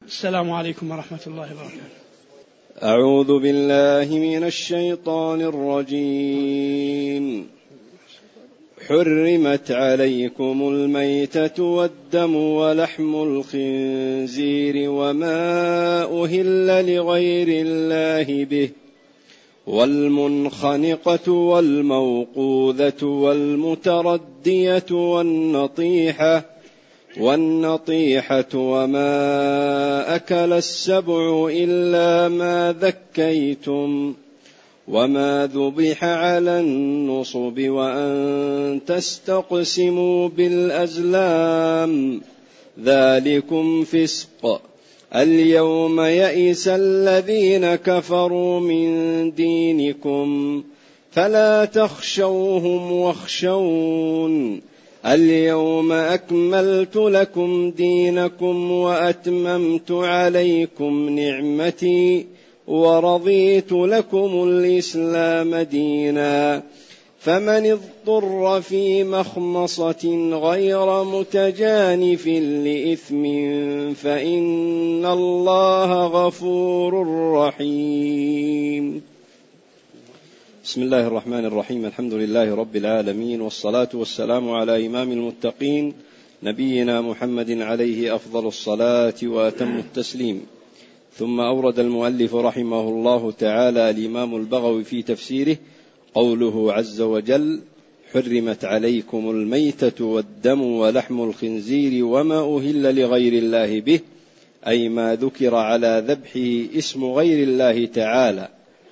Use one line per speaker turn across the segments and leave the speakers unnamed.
السلام عليكم ورحمة الله وبركاته.
أعوذ بالله من الشيطان الرجيم. حرمت عليكم الميتة والدم ولحم الخنزير وما أهل لغير الله به والمنخنقة والموقوذة والمتردية والنطيحة وما أكل السبع إلا ما ذكيتم وما ذبح على النصب وأن تستقسموا بالأزلام ذلكم فسق. اليوم يئس الذين كفروا من دينكم فلا تخشوهم واخشون اليوم أكملت لكم دينكم وأتممت عليكم نعمتي ورضيت لكم الإسلام دينا فمن اضطر في مخمصة غير متجانف لإثم فإن الله غفور رحيم. بسم الله الرحمن الرحيم. الحمد لله رب العالمين، والصلاة والسلام على إمام المتقين نبينا محمد عليه أفضل الصلاة وأتم التسليم. ثم أورد المؤلف رحمه الله تعالى الإمام البغوي في تفسيره قوله عز وجل: حرمت عليكم الميتة والدم ولحم الخنزير وما أهل لغير الله به، أي ما ذكر على ذبحه اسم غير الله تعالى.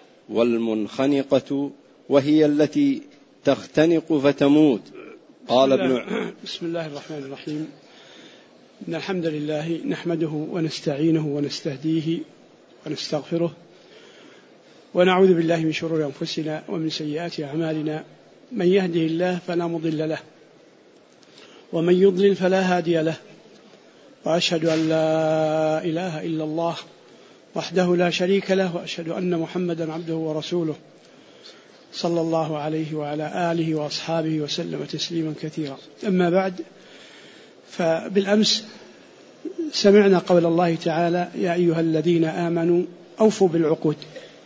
والمنخنقة وهي التي تختنق فتموت. قال
بسم الله الرحمن الرحيم. إن الحمد لله نحمده ونستعينه ونستهديه ونستغفره ونعوذ بالله من شرور أنفسنا ومن سيئات أعمالنا، من يهده الله فلا مضل له ومن يضلل فلا هادي له، وأشهد أن لا إله إلا الله وحده لا شريك له، وأشهد أن محمدا عبده ورسوله صلى الله عليه وعلى آله وأصحابه وسلم تسليما كثيرا. أما بعد، فبالأمس سمعنا قول الله تعالى: يا أيها الذين آمنوا أوفوا بالعقود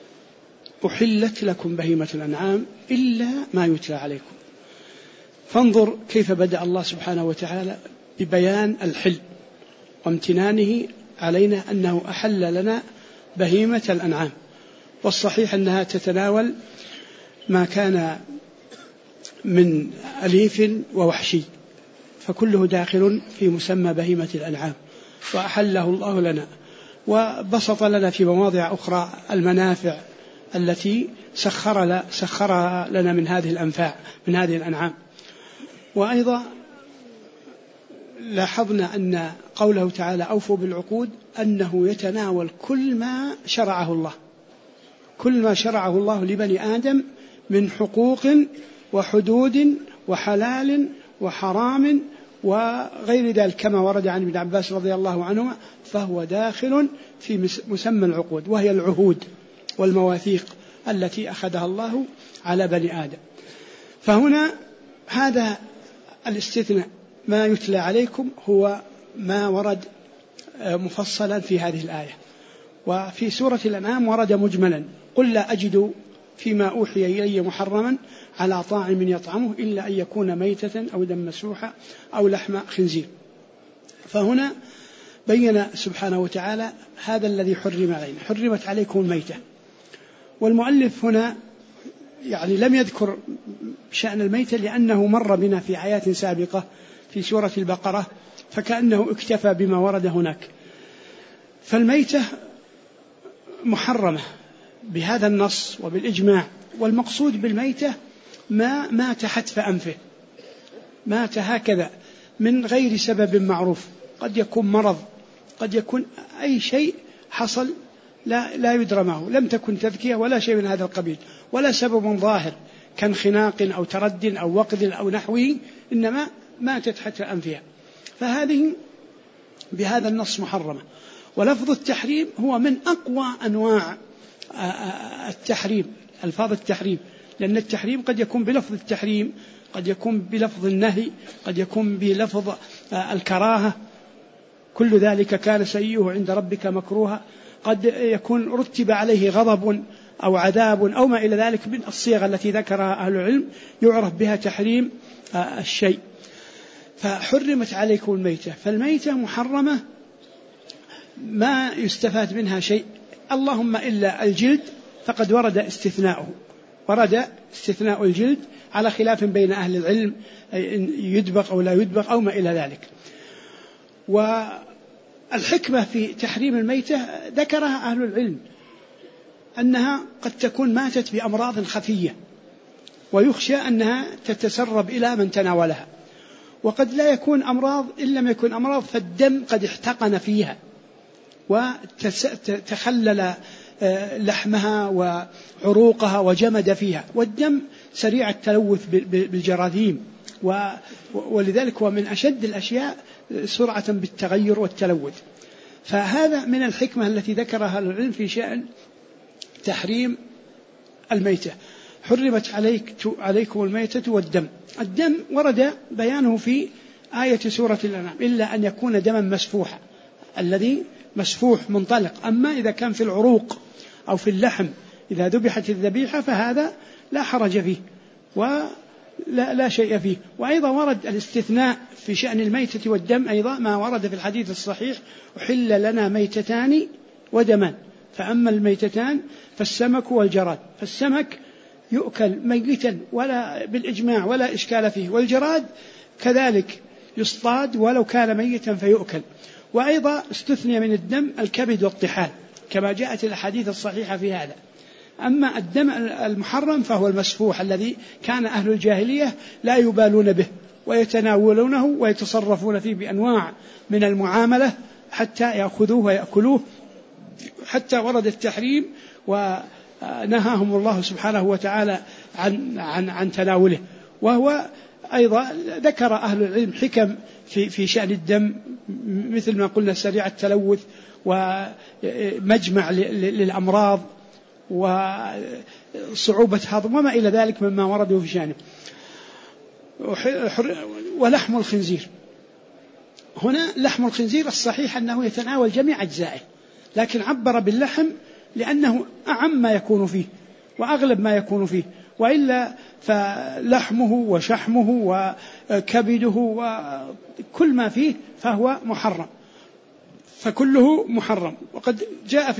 أحلت لكم بهيمة الأنعام إلا ما يتلى عليكم. فانظر كيف بدأ الله سبحانه وتعالى ببيان الحل وامتنانه علينا أنه أحل لنا بهيمة الأنعام، والصحيح أنها تتناول ما كان من أليف ووحشي، فكله داخل في مسمى بهيمة الأنعام، وأحله الله لنا وبسط لنا في مواضع أخرى المنافع التي سخرها لنا من هذه الأنفاع من هذه الأنعام. وأيضا لاحظنا أن قوله تعالى أوفوا بالعقود أنه يتناول كل ما شرعه الله لبني آدم من حقوق وحدود وحلال وحرام وغير ذلك كما ورد عن ابن عباس رضي الله عنهما، فهو داخل في مسمى العقود، وهي العهود والمواثيق التي أخذها الله على بني آدم. فهنا هذا الاستثناء ما يتلى عليكم هو ما ورد مفصلا في هذه الآية. وفي سورة الأنعام ورد مجملا: قل لا أجد فيما أوحي إلي محرما على طاعم يطعمه إلا أن يكون ميتة أو دم مسفوحا أو لحم خنزير. فهنا بين سبحانه وتعالى هذا الذي حرم علينا، حرمت عليكم الميتة. والمؤلف هنا يعني لم يذكر شأن الميتة لأنه مر بنا في آيات سابقة في سورة البقرة، فكأنه اكتفى بما ورد هناك. فالميتة محرمة بهذا النص وبالإجماع، والمقصود بالميتة ما مات حتف أنفه، مات هكذا من غير سبب معروف، قد يكون مرض، قد يكون أي شيء حصل لا يدرى ما هو، لم تكن تذكية ولا شيء من هذا القبيل، ولا سبب ظاهر كانخناق أو ترد أو وقذ أو نحوه، إنما ماتت حتف أنفها، فهذه بهذا النص محرمة. ولفظ التحريم هو من أقوى أنواع التحريم، ألفاظ التحريم، لأن التحريم قد يكون بلفظ التحريم، قد يكون بلفظ النهي، قد يكون بلفظ الكراهة، كل ذلك كان سيئه عند ربك مكروها. قد يكون رتب عليه غضب أو عذاب أو ما إلى ذلك من الصيغ التي ذكرها أهل العلم يعرف بها تحريم الشيء. فحرمت عليكم الميتة، فالميتة محرمة ما يستفاد منها شيء، اللهم إلا الجلد فقد ورد استثناء الجلد على خلاف بين أهل العلم يدبغ أو لا يدبغ أو ما إلى ذلك. والحكمة في تحريم الميتة ذكرها أهل العلم أنها قد تكون ماتت بأمراض خفية ويخشى أنها تتسرب إلى من تناولها، وقد لا يكون أمراض، إن لم يكن أمراض فالدم قد احتقن فيها وتخلل لحمها وعروقها وجمد فيها، والدم سريع التلوث بالجراثيم، ولذلك هو من أشد الأشياء سرعة بالتغير والتلوث. فهذا من الحكمة التي ذكرها العلم في شأن تحريم الميتة. حرمت عليكم الميتة والدم. الدم ورد بيانه في آية سورة الأنعام إلا أن يكون دما مسفوحا، الذي مسفوح منطلق. أما إذا كان في العروق أو في اللحم إذا ذبحت الذبيحة فهذا لا حرج فيه ولا شيء فيه. وأيضا ورد الاستثناء في شأن الميتة والدم أيضا ما ورد في الحديث الصحيح أحل لنا ميتتان ودمان، فأما الميتتان فالسمك والجراد. فالسمك يؤكل ميتا ولا بالإجماع ولا إشكال فيه، والجراد كذلك يصطاد ولو كان ميتا فيؤكل. وأيضا استثني من الدم الكبد والطحال كما جاءت الأحاديث الصحيحة في هذا. أما الدم المحرم فهو المسفوح الذي كان أهل الجاهلية لا يبالون به ويتناولونه ويتصرفون فيه بأنواع من المعاملة حتى يأخذوه ويأكلوه، حتى ورد التحريم ونهاهم الله سبحانه وتعالى عن تناوله. وهو أيضا ذكر أهل العلم حكم في شأن الدم مثل ما قلنا سريع التلوث ومجمع للأمراض وصعوبة هضم وما إلى ذلك مما ورده في شأنه. ولحم الخنزير، هنا لحم الخنزير الصحيح أنه يتناول جميع أجزائه، لكن عبر باللحم لأنه أعم ما يكون فيه وأغلب ما يكون فيه، وإلا فلحمه وشحمه وكبده وكل ما فيه فهو محرم، فكله محرم. وقد جاء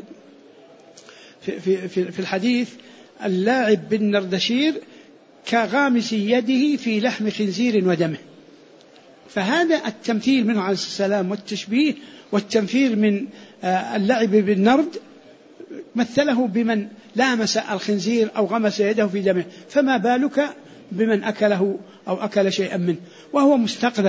في الحديث اللاعب بالنردشير كغامس يده في لحم خنزير ودمه. فهذا التمثيل منه عليه السلام والتشبيه والتنفير من اللعب بالنرد مثله بمن لامس الخنزير أو غمس يده في دمه، فما بالك بمن أكله أو أكل شيئا منه وهو مستقذر.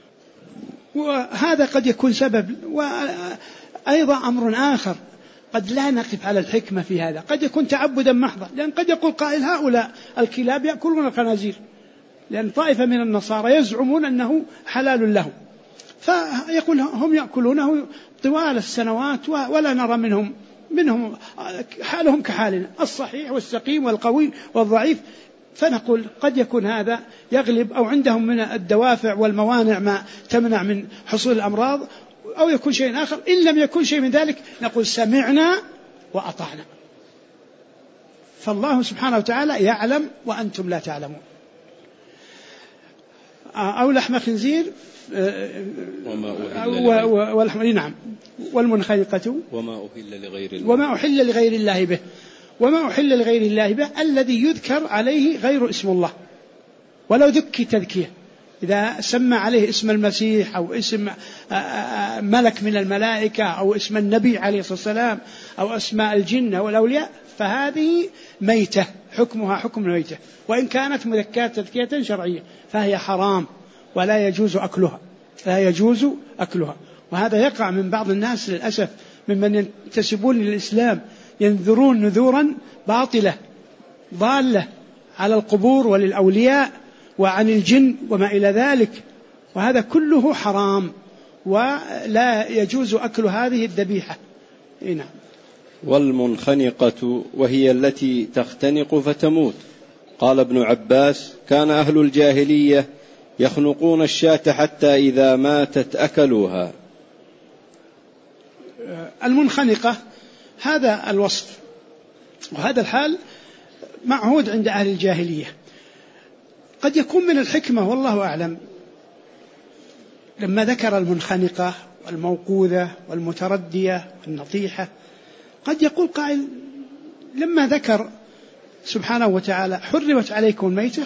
وهذا قد يكون سبب. وأيضا أمر آخر قد لا نقف على الحكمة في هذا، قد يكون تعبدا محضا، لأن قد يقول قائل هؤلاء الكلاب يأكلون الخنازير، لأن طائفة من النصارى يزعمون أنه حلال لهم، فيقول هم يأكلونه طوال السنوات ولا نرى منهم حالهم كحالنا، الصحيح والسقيم والقوي والضعيف. فنقول قد يكون هذا يغلب، أو عندهم من الدوافع والموانع ما تمنع من حصول الأمراض، أو يكون شيء آخر. إن لم يكن شيء من ذلك نقول سمعنا وأطعنا، فالله سبحانه وتعالى يعلم وأنتم لا تعلمون. أو لحم خنزير نعم، والمنخنقة وما أحل لغير الله به. وما أحل لغير الله به الذي يذكر عليه غير اسم الله، ولو ذكي تذكية، إذا سمى عليه اسم المسيح أو اسم ملك من الملائكة أو اسم النبي عليه الصلاة والسلام أو أسماء الجن والأولياء فهذه ميتة، حكمها حكم الميتة، وإن كانت مذكاة تذكية شرعية فهي حرام ولا يجوز أكلها. وهذا يقع من بعض الناس للأسف ممن ينتسبون للإسلام، ينذرون نذورا باطلة ضالة على القبور وللأولياء وعن الجن وما إلى ذلك، وهذا كله حرام ولا يجوز أكل هذه الذبيحة. نعم.
والمنخنقة وهي التي تختنق فتموت. قال ابن عباس: كان أهل الجاهلية يخنقون الشاة حتى إذا ماتت أكلوها.
المنخنقة هذا الوصف وهذا الحال معهود عند أهل الجاهلية. قد يكون من الحكمة والله أعلم لما ذكر المنخنقة والموقوذة والمتردية والنطيحة، قد يقول قائل لما ذكر سبحانه وتعالى حرمت عليكم الميتة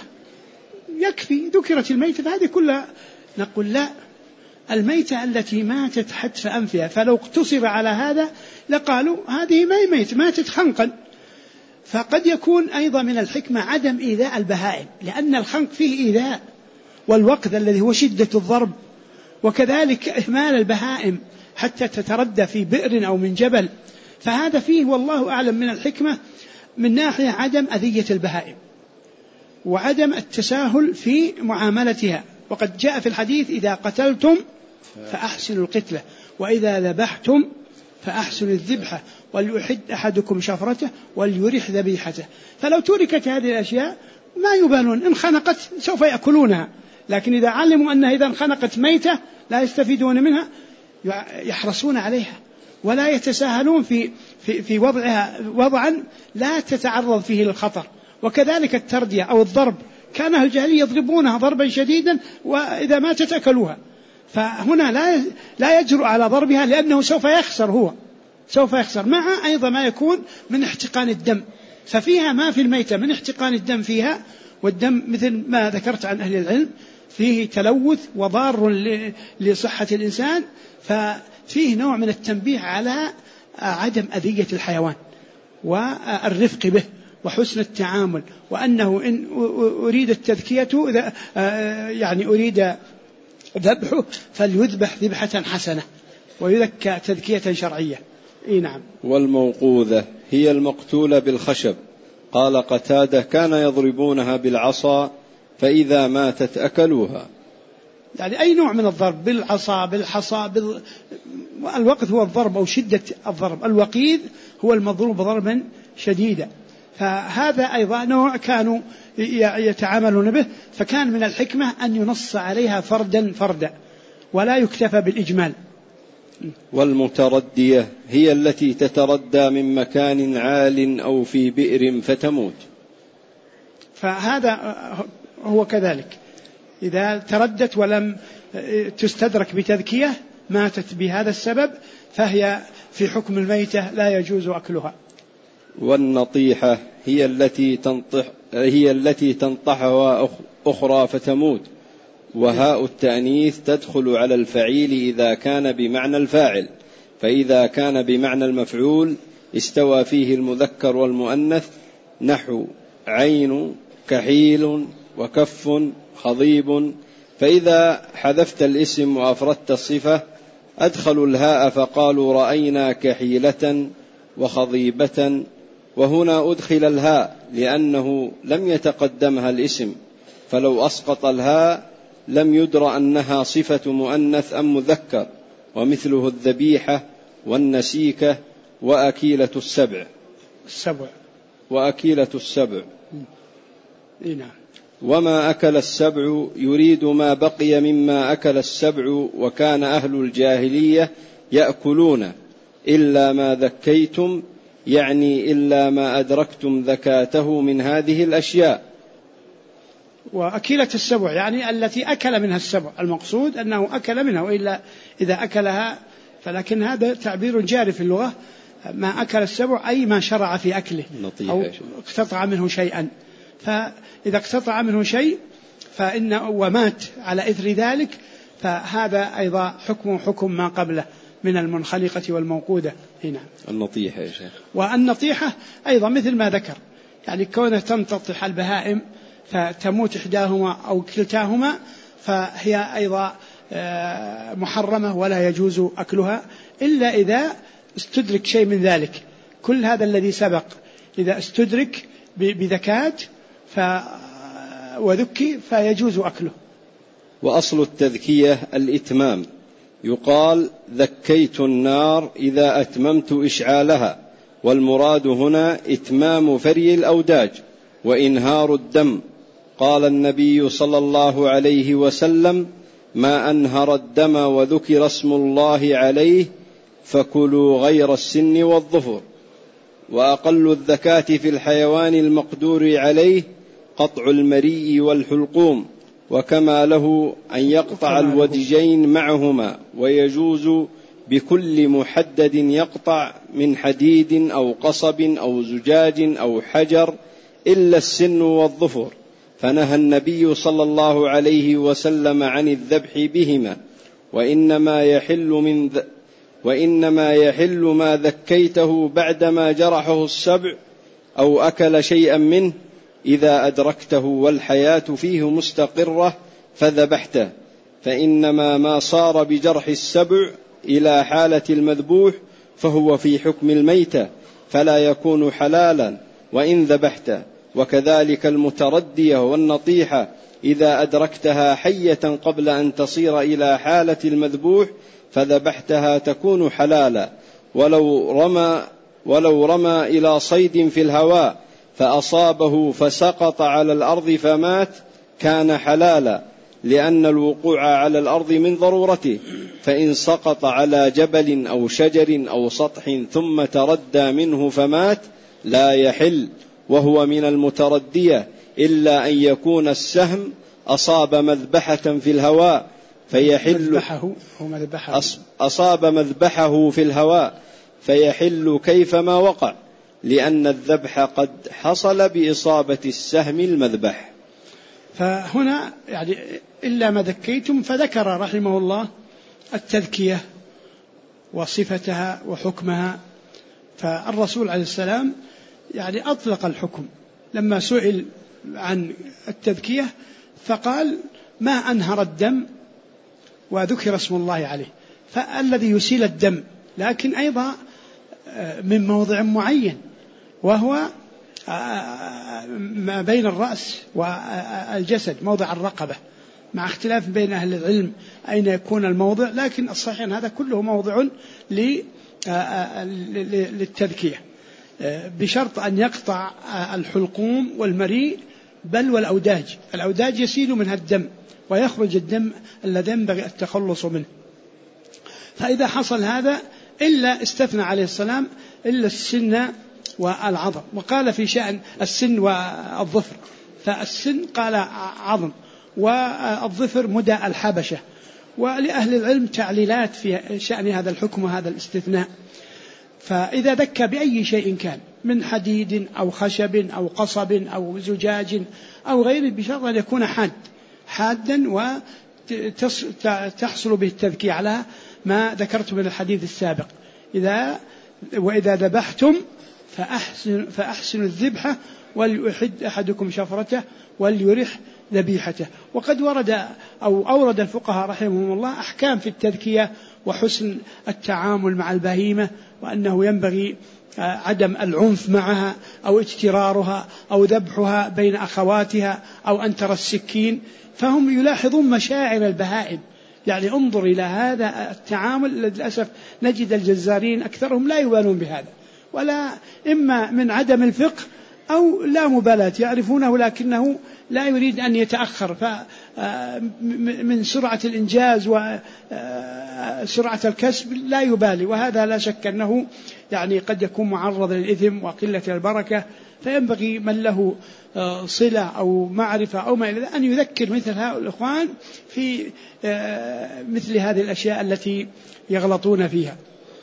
يكفي، ذكرت الميتة فهذه كلها. نقول لا، الميتة التي ماتت حتف أنفها، فلو اقتصر على هذا لقالوا هذه ما ميت، ماتت خنقا. فقد يكون أيضا من الحكمة عدم إيذاء البهائم، لأن الخنق فيه إيذاء، والوقذ الذي هو شدة الضرب، وكذلك إهمال البهائم حتى تتردى في بئر أو من جبل. فهذا فيه والله أعلم من الحكمة من ناحية عدم أذية البهائم وعدم التساهل في معاملتها. وقد جاء في الحديث إذا قتلتم فأحسنوا القتلة وإذا ذبحتم فأحسنوا الذبحة وليحد أحدكم شفرته وليرح ذبيحته. فلو تركت هذه الأشياء ما يبالون، إن خنقت سوف يأكلونها، لكن إذا علموا أنها إذا خنقت ميتة لا يستفيدون منها يحرصون عليها ولا يتساهلون في وضعها وضعا لا تتعرض فيه للخطر. وكذلك التردية أو الضرب، كان أهل الجاهلية يضربونها ضربا شديدا وإذا ماتت أكلوها، فهنا لا يجرؤ على ضربها لأنه سوف يخسر، هو سوف يخسر، مع أيضا ما يكون من احتقان الدم. ففيها ما في الميتة من احتقان الدم فيها، والدم مثل ما ذكرت عن أهل العلم فيه تلوث وضار لصحة الإنسان، ففيه نوع من التنبيه على عدم أذية الحيوان والرفق به وحسن التعامل، وأنه إن أريد التذكية يعني أريد ذبحه فليذبح ذبحة حسنة ويذكى تذكية شرعية. نعم.
والموقوذة هي المقتولة بالخشب. قال قتادة كان يضربونها بالعصا فإذا ماتت أكلوها.
يعني أي نوع من الضرب، بالعصا بالحصى الوقت هو الضرب أو شدة الضرب، الوقيذ هو المضروب ضربا شديدا. فهذا أيضا نوع كانوا يتعاملون به، فكان من الحكمة أن ينص عليها فردا فردا ولا يكتفى بالإجمال.
والمتردية هي التي تتردى من مكان عال أو في بئر فتموت.
فهذا هو كذلك، إذا تردت ولم تستدرك بتذكية ماتت بهذا السبب فهي في حكم الميتة لا يجوز أكلها.
والنطيحة هي التي تنطحها أخرى فتموت، وهاء التأنيث تدخل على الفعيل إذا كان بمعنى الفاعل، فإذا كان بمعنى المفعول استوى فيه المذكر والمؤنث، نحو عين كحيل وكف خضيب. فإذا حذفت الاسم وأفردت الصفة أدخلوا الهاء فقالوا رأينا كحيلة وخضيبة، وهنا أدخل الهاء لأنه لم يتقدمها الاسم، فلو أسقط الهاء لم يدر أنها صفة مؤنث أم مذكر، ومثله الذبيحة والنسيكة وأكيلة السبع. وأكيلة السبع.
نعم.
وما أكل السبع يريد ما بقي مما أكل السبع، وكان أهل الجاهلية يأكلون إلا ما ذكيتم، يعني إلا ما أدركتم ذكاته من هذه الأشياء.
وأكيلة السبع يعني التي أكل منها السبع، المقصود أنه أكل منها، وإلا إذا أكلها فلكن هذا تعبير جاري في اللغة، ما أكل السبع أي ما شرع في أكله أو اقتطع منه شيئا. فإذا اقتطع منه شيء ومات على إثر ذلك فهذا أيضا حكم ما قبله من المنخنقة والموقودة. هنا
النطيحة يا شيخ.
والنطيحة أيضا مثل ما ذكر، يعني كونها تنتطح البهائم فتموت إحداهما أو كلتاهما فهي أيضا محرمة ولا يجوز أكلها إلا إذا استدرك شيء من ذلك. كل هذا الذي سبق إذا استدرك بذكاة وذكي فيجوز أكله.
وأصل التذكية الإتمام، يقال ذكيت النار إذا أتممت إشعالها، والمراد هنا إتمام فري الأوداج وإنهار الدم. قال النبي صلى الله عليه وسلم: ما أنهر الدم وذكر اسم الله عليه فكلوا غير السن والظفر. وأقل الذكاة في الحيوان المقدور عليه قطع المريء والحلقوم، وكما له أن يقطع الودجين معهما، ويجوز بكل محدد يقطع من حديد أو قصب أو زجاج أو حجر إلا السن والظفر، فنهى النبي صلى الله عليه وسلم عن الذبح بهما. وإنما يحل ما ذكيته بعدما جرحه السبع أو أكل شيئا منه إذا أدركته والحياة فيه مستقرة فذبحته، فإنما ما صار بجرح السبع إلى حالة المذبوح فهو في حكم الميتة فلا يكون حلالا وإن ذبحته. وكذلك المتردية والنطيحة إذا أدركتها حية قبل أن تصير إلى حالة المذبوح فذبحتها تكون حلالا. ولو رمى إلى صيد في الهواء فأصابه فسقط على الأرض فمات كان حلالا، لأن الوقوع على الأرض من ضرورته، فإن سقط على جبل أو شجر أو سطح ثم تردى منه فمات لا يحل، وهو من المتردية، إلا أن يكون السهم أصاب مذبحة في الهواء فيحل أصاب مذبحه في الهواء فيحل كيفما وقع، لأن الذبح قد حصل بإصابة السهم المذبح.
فهنا يعني إلا ما ذكيتم، فذكر رحمه الله التذكية وصفتها وحكمها. فالرسول عليه السلام يعني أطلق الحكم لما سئل عن التذكية فقال ما أنهر الدم وذكر اسم الله عليه، فالذي يسيل الدم لكن أيضا من موضع معين وهو ما بين الرأس والجسد، موضع الرقبة، مع اختلاف بين أهل العلم أين يكون الموضع، لكن الصحيح أن هذا كله موضع للتذكية، بشرط أن يقطع الحلقوم والمريء بل والأوداج. الأوداج يسيل منها الدم ويخرج الدم الذي ينبغي التخلص منه. فإذا حصل هذا إلا استثنى عليه السلام إلا السن والعظم، وقال في شأن السن والظفر، فالسن قال عظم والظفر مدى الحبشة. ولأهل العلم تعليلات في شأن هذا الحكم وهذا الاستثناء. فإذا ذكى بأي شيء كان من حديد أو خشب أو قصب أو زجاج أو غيره بشرط أن يكون حادا وتحصل به التذكية على ما ذكرت من الحديث السابق. وإذا ذبحتم فأحسنوا الذبحة وليحد أحدكم شفرته وليرح ذبيحته. وقد أورد الفقهاء رحمهم الله أحكام في التذكية وحسن التعامل مع البهيمة، وأنه ينبغي عدم العنف معها أو اجترارها أو ذبحها بين أخواتها أو أن ترى السكين. فهم يلاحظون مشاعر البهائم، يعني انظر إلى هذا التعامل. للأسف نجد الجزارين أكثرهم لا يبالون بهذا، ولا إما من عدم الفقه أو لا مبالاة، يعرفونه لكنه لا يريد أن يتأخر، من سرعة الإنجاز وسرعة الكسب لا يبالي. وهذا لا شك أنه يعني قد يكون معرض للإثم وقلة البركة. فينبغي من له صلة أو معرفة أو ما إلى ذلك أن يذكر مثل هؤلاء الإخوان في مثل هذه الأشياء التي يغلطون فيها.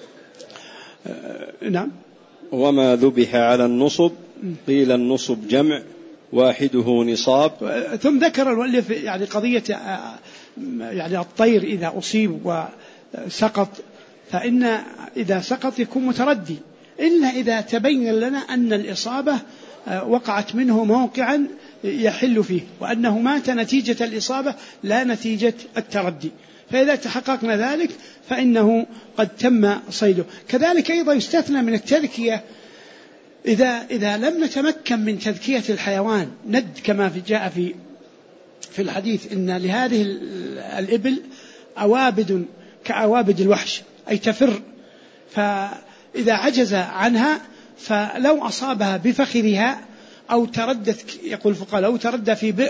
نعم.
وما ذبح على النصب قيل النصب جمع واحده نصاب.
ثم ذكر المؤلف يعني قضية يعني الطير إذا أصيب وسقط، فإن إذا سقط يكون متردي، إلا إذا تبين لنا أن الإصابة وقعت منه موقعا يحل فيه، وأنه مات نتيجة الإصابة لا نتيجة التردي. فإذا تحققنا ذلك فإنه قد تم صيده. كذلك أيضا يستثنى من التذكية إذا لم نتمكن من تذكية الحيوان ند، كما جاء في الحديث إن لهذه الإبل أوابد كأوابد الوحش، أي تفر. فإذا عجز عنها فلو أصابها بفخذها أو تردت، يقول الفقهاء، لو تردى في بئر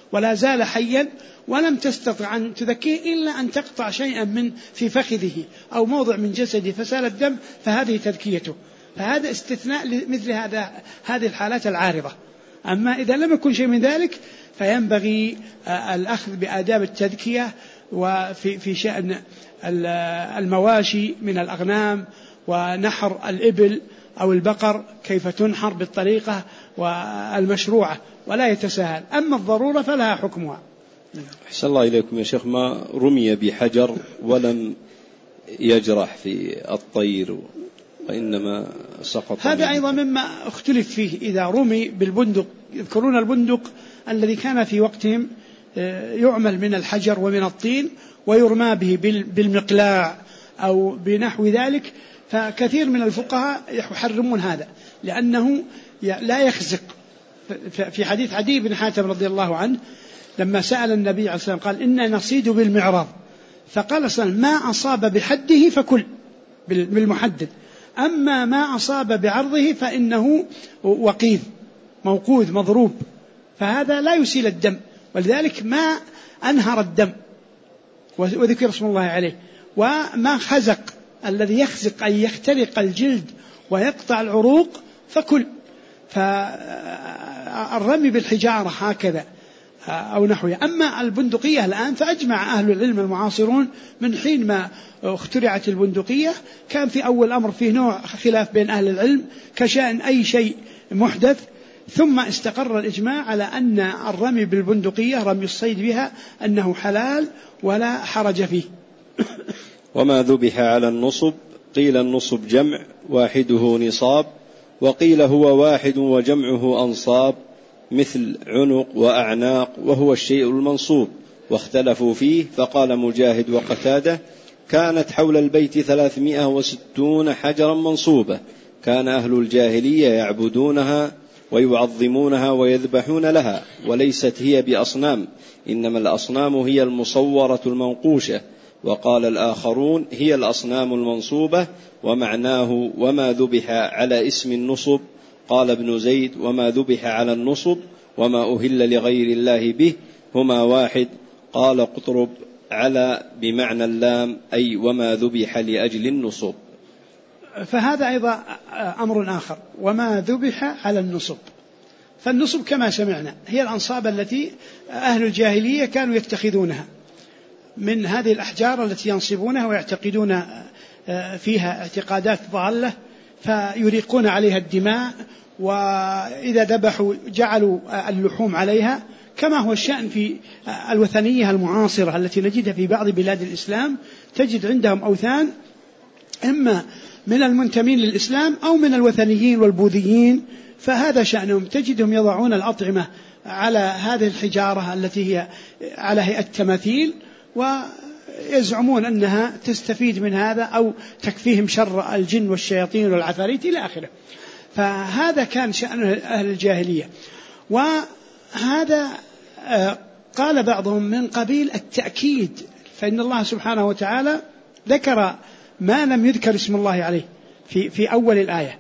ولا زال حيا ولم تستطع أن تذكيه إلا أن تقطع شيئا في فخذه أو موضع من جسده فسال الدم، فهذه تذكيته. فهذا استثناء لمثل هذه الحالات العارضة. أما إذا لم يكن شيء من ذلك فينبغي الأخذ بآداب التذكية وفي شأن المواشي من الأغنام ونحر الإبل أو البقر كيف تنحر بالطريقة والمشروعة ولا يتساهل. أما الضرورة فلها حكمها.
أحسن الله إليكم يا شيخ. ما رمي بحجر ولم يجرح في الطير وإنما سقط،
هذا أيضا مما اختلف فيه. إذا رمي بالبندق، يذكرون البندق الذي كان في وقتهم يعمل من الحجر ومن الطين ويرمى به بالمقلاع أو بنحو ذلك، فكثير من الفقهاء يحرمون هذا لأنه لا يخزق. في حديث عدي بن حاتم رضي الله عنه لما سأل النبي عليه الصلاة والسلام قال إنا نصيد بالمعراض، فقال صلى الله عليه وسلم ما أصاب بحده فكل بالمحدد، أما ما أصاب بعرضه فإنه وقيذ موقوذ مضروب، فهذا لا يسيل الدم، ولذلك ما أنهر الدم وذكر اسم الله عليه. وما خزق الذي يخزق أي يخترق الجلد ويقطع العروق فكل. فالرمي بالحجارة هكذا أو نحوها. أما البندقية الآن فأجمع أهل العلم المعاصرون من حين ما اخترعت البندقية كان في أول أمر فيه نوع خلاف بين أهل العلم كشأن أي شيء محدث، ثم استقر الإجماع على أن الرمي بالبندقية رمي الصيد بها أنه حلال ولا حرج فيه.
وما ذبح على النصب قيل النصب جمع واحده نصاب، وقيل هو واحد وجمعه أنصاب، مثل عنق وأعناق وهو الشيء المنصوب، واختلفوا فيه. فقال مجاهد وقتادة كانت حول البيت 360 حجرا منصوبة، كان أهل الجاهلية يعبدونها ويعظمونها ويذبحون لها، وليست هي بأصنام، إنما الأصنام هي المصورة المنقوشة. وقال الآخرون هي الأصنام المنصوبة، ومعناه وما ذبح على اسم النصب. قال ابن زيد وما ذبح على النصب وما أهل لغير الله به هما واحد. قال قطرب على بمعنى اللام أي وما ذبح لأجل النصب.
فهذا أيضا أمر آخر، وما ذبح على النصب. فالنصب كما سمعنا هي الأنصاب التي أهل الجاهلية كانوا يتخذونها من هذه الأحجار التي ينصبونها ويعتقدون فيها اعتقادات ضالة، فيريقون عليها الدماء، وإذا ذبحوا جعلوا اللحوم عليها، كما هو الشأن في الوثنية المعاصرة التي نجدها في بعض بلاد الإسلام. تجد عندهم أوثان إما من المنتمين للإسلام أو من الوثنيين والبوذيين، فهذا شأنهم. تجدهم يضعون الأطعمة على هذه الحجارة التي هي على هيئة تماثيل، ويزعمون أنها تستفيد من هذا أو تكفيهم شر الجن والشياطين والعفاريت إلى آخره. فهذا كان شأن أهل الجاهلية. وهذا قال بعضهم من قبيل التأكيد، فإن الله سبحانه وتعالى ذكر ما لم يذكر اسم الله عليه في أول الآية،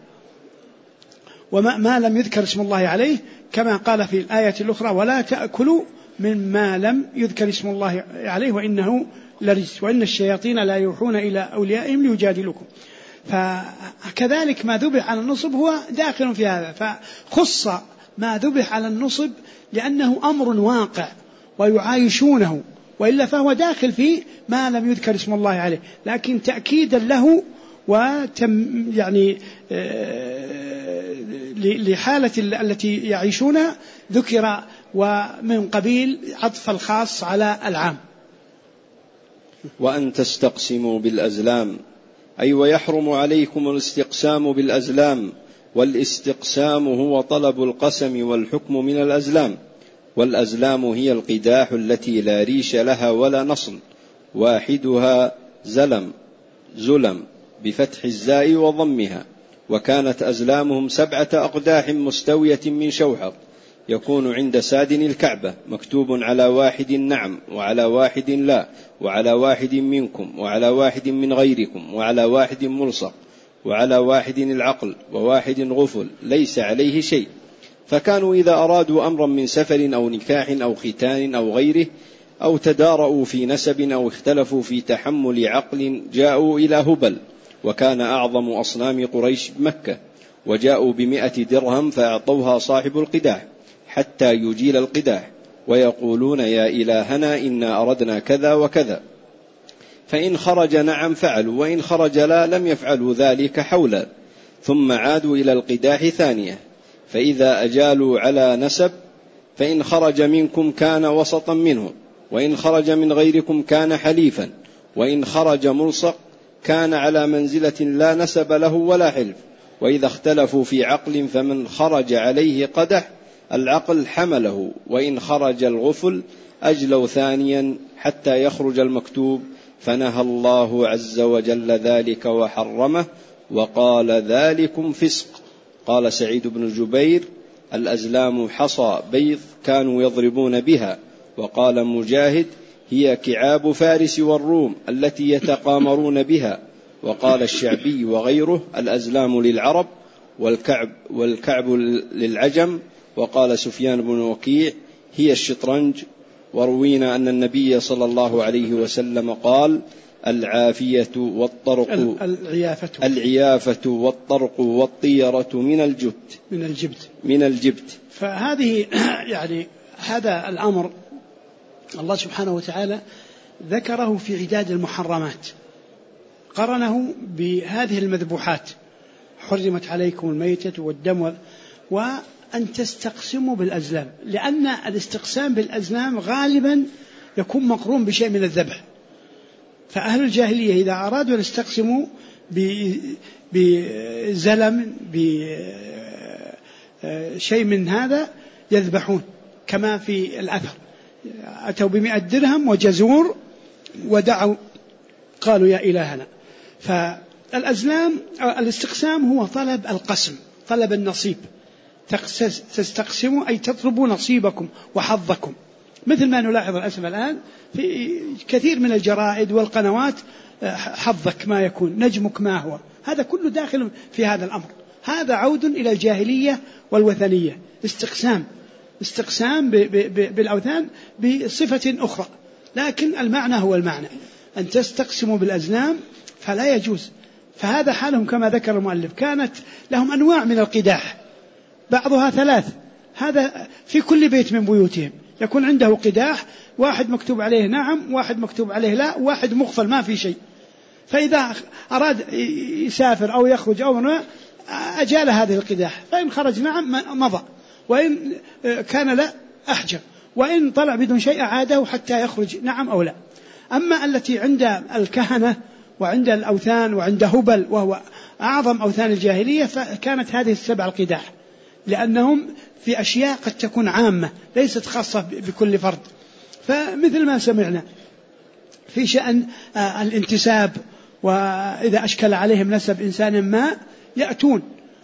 وما لم يذكر اسم الله عليه كما قال في الآية الأخرى ولا تأكلوا مما لم يذكر اسم الله عليه وإنه لرجس وإن الشياطين لا يوحون إلى أوليائهم ليجادلوكم. فكذلك ما ذبح على النصب هو داخل في هذا، فخص ما ذبح على النصب لأنه أمر واقع ويعايشونه، وإلا فهو داخل في ما لم يذكر اسم الله عليه، لكن تأكيدا له يعني لحالة التي يعيشونها ذكر، ومن قبيل عطف الخاص على العام.
وأن تستقسموا بالأزلام، أي ويحرم عليكم الاستقسام بالأزلام، والاستقسام هو طلب القسم والحكم من الأزلام. والأزلام هي القداح التي لا ريش لها ولا نصل، واحدها زلم بفتح الزاء وضمها. وكانت أزلامهم 7 أقداح مستوية من شوحط، يكون عند سادن الكعبة، مكتوب على واحد نعم وعلى واحد لا وعلى واحد منكم وعلى واحد من غيركم وعلى واحد ملصق وعلى واحد العقل وواحد غفل ليس عليه شيء. فكانوا إذا أرادوا أمرا من سفر أو نكاح أو ختان أو غيره أو تدارؤوا في نسب أو اختلفوا في تحمل عقل جاءوا إلى هبل، وكان أعظم أصنام قريش بمكة، وجاءوا ب100 درهم فأعطوها صاحب القداح حتى يجيل القداح، ويقولون يا إلهنا إنا أردنا كذا وكذا، فإن خرج نعم فعلوا، وإن خرج لا لم يفعلوا ذلك حولا، ثم عادوا إلى القداح ثانية، فإذا أجالوا على نسب فإن خرج منكم كان وسطا منهم، وإن خرج من غيركم كان حليفا، وإن خرج ملصق كان على منزلة لا نسب له ولا حلف، وإذا اختلفوا في عقل فمن خرج عليه قدح العقل حمله، وإن خرج الغفل أجلوا ثانيا حتى يخرج المكتوب، فنهى الله عز وجل ذلك وحرمه وقال ذلكم فسق. قال سعيد بن جبير الأزلام حصى بيض كانوا يضربون بها. وقال مجاهد هي كعاب فارس والروم التي يتقامرون بها. وقال الشعبي وغيره الأزلام للعرب والكعب للعجم. وقال سفيان بن وكيع هي الشطرنج. وروينا أن النبي صلى الله عليه وسلم قال العافية والطرق العيافة والطرق والطيرة من الجبت.
فهذه يعني هذا الأمر الله سبحانه وتعالى ذكره في عداد المحرمات، قرنه بهذه المذبوحات: حرمت عليكم الميتة والدم، وأن تستقسموا بالأزلام، لأن الاستقسام بالأزلام غالبا يكون مقرون بشيء من الذبح. فأهل الجاهلية إذا أرادوا أن يستقسموا بزلم بشيء من هذا يذبحون، كما في الأثر أتوا ب100 درهم وجزور ودعوا قالوا يا إلهنا. فالأزلام الاستقسام هو طلب القسم، طلب النصيب. تستقسموا أي تطلبوا نصيبكم وحظكم، مثل ما نلاحظ الأسف الآن في كثير من الجرائد والقنوات: حظك ما يكون، نجمك ما هو. هذا كله داخل في هذا الأمر. هذا عود إلى الجاهلية والوثنية، استقسام بالأوثان بصفة أخرى، لكن المعنى هو المعنى. أن تستقسموا بالأزلام فلا يجوز. فهذا حالهم كما ذكر المؤلف. كانت لهم أنواع من القداح، بعضها 3. هذا في كل بيت من بيوتهم يكون عنده قداح، واحد مكتوب عليه نعم، واحد مكتوب عليه لا، واحد مغفل ما في شيء. فإذا أراد يسافر أو يخرج أو أجال هذه القداح، فإن خرج نعم مضى، وإن كان لا أحجم، وإن طلع بدون شيء أعاده حتى يخرج نعم أو لا. أما التي عند الكهنة وعند الأوثان وعند هبل وهو أعظم أوثان الجاهلية، فكانت هذه 7 القداح، لأنهم في أشياء قد تكون عامة ليست خاصة بكل فرد. فمثل ما سمعنا في شأن الانتساب، وإذا أشكل عليهم نسب إنسان ما يأتون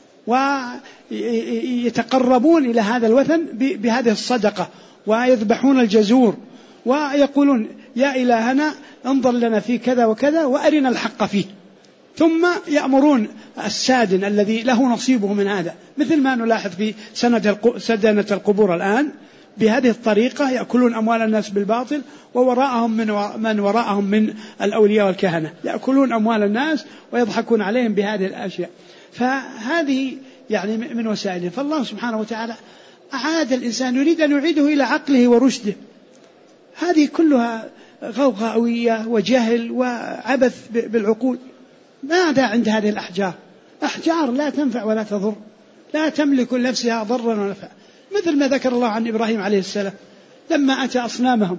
ويتقربون إلى هذا الوثن بهذه الصدقة، ويذبحون الجزور ويقولون يا إلهنا انظر لنا في كذا وكذا وأرنا الحق فيه، ثم يأمرون السادن الذي له نصيبه من هذا، مثل ما نلاحظ في سدنة القبور الآن. بهذه الطريقة يأكلون أموال الناس بالباطل، ووراءهم من وراءهم من الأولياء والكهنة يأكلون أموال الناس ويضحكون عليهم بهذه الأشياء. فهذه يعني من وسائله. فالله سبحانه وتعالى أعاد الإنسان، يريد أن يعيده إلى عقله ورشده. هذه كلها غوغاوية وجهل وعبث بالعقول. ماذا عند هذه الأحجار؟ أحجار لا تنفع ولا تضر، لا تملك لنفسها ضرا ونفعا، مثل ما ذكر الله عن إبراهيم عليه السلام لما أتى أصنامهم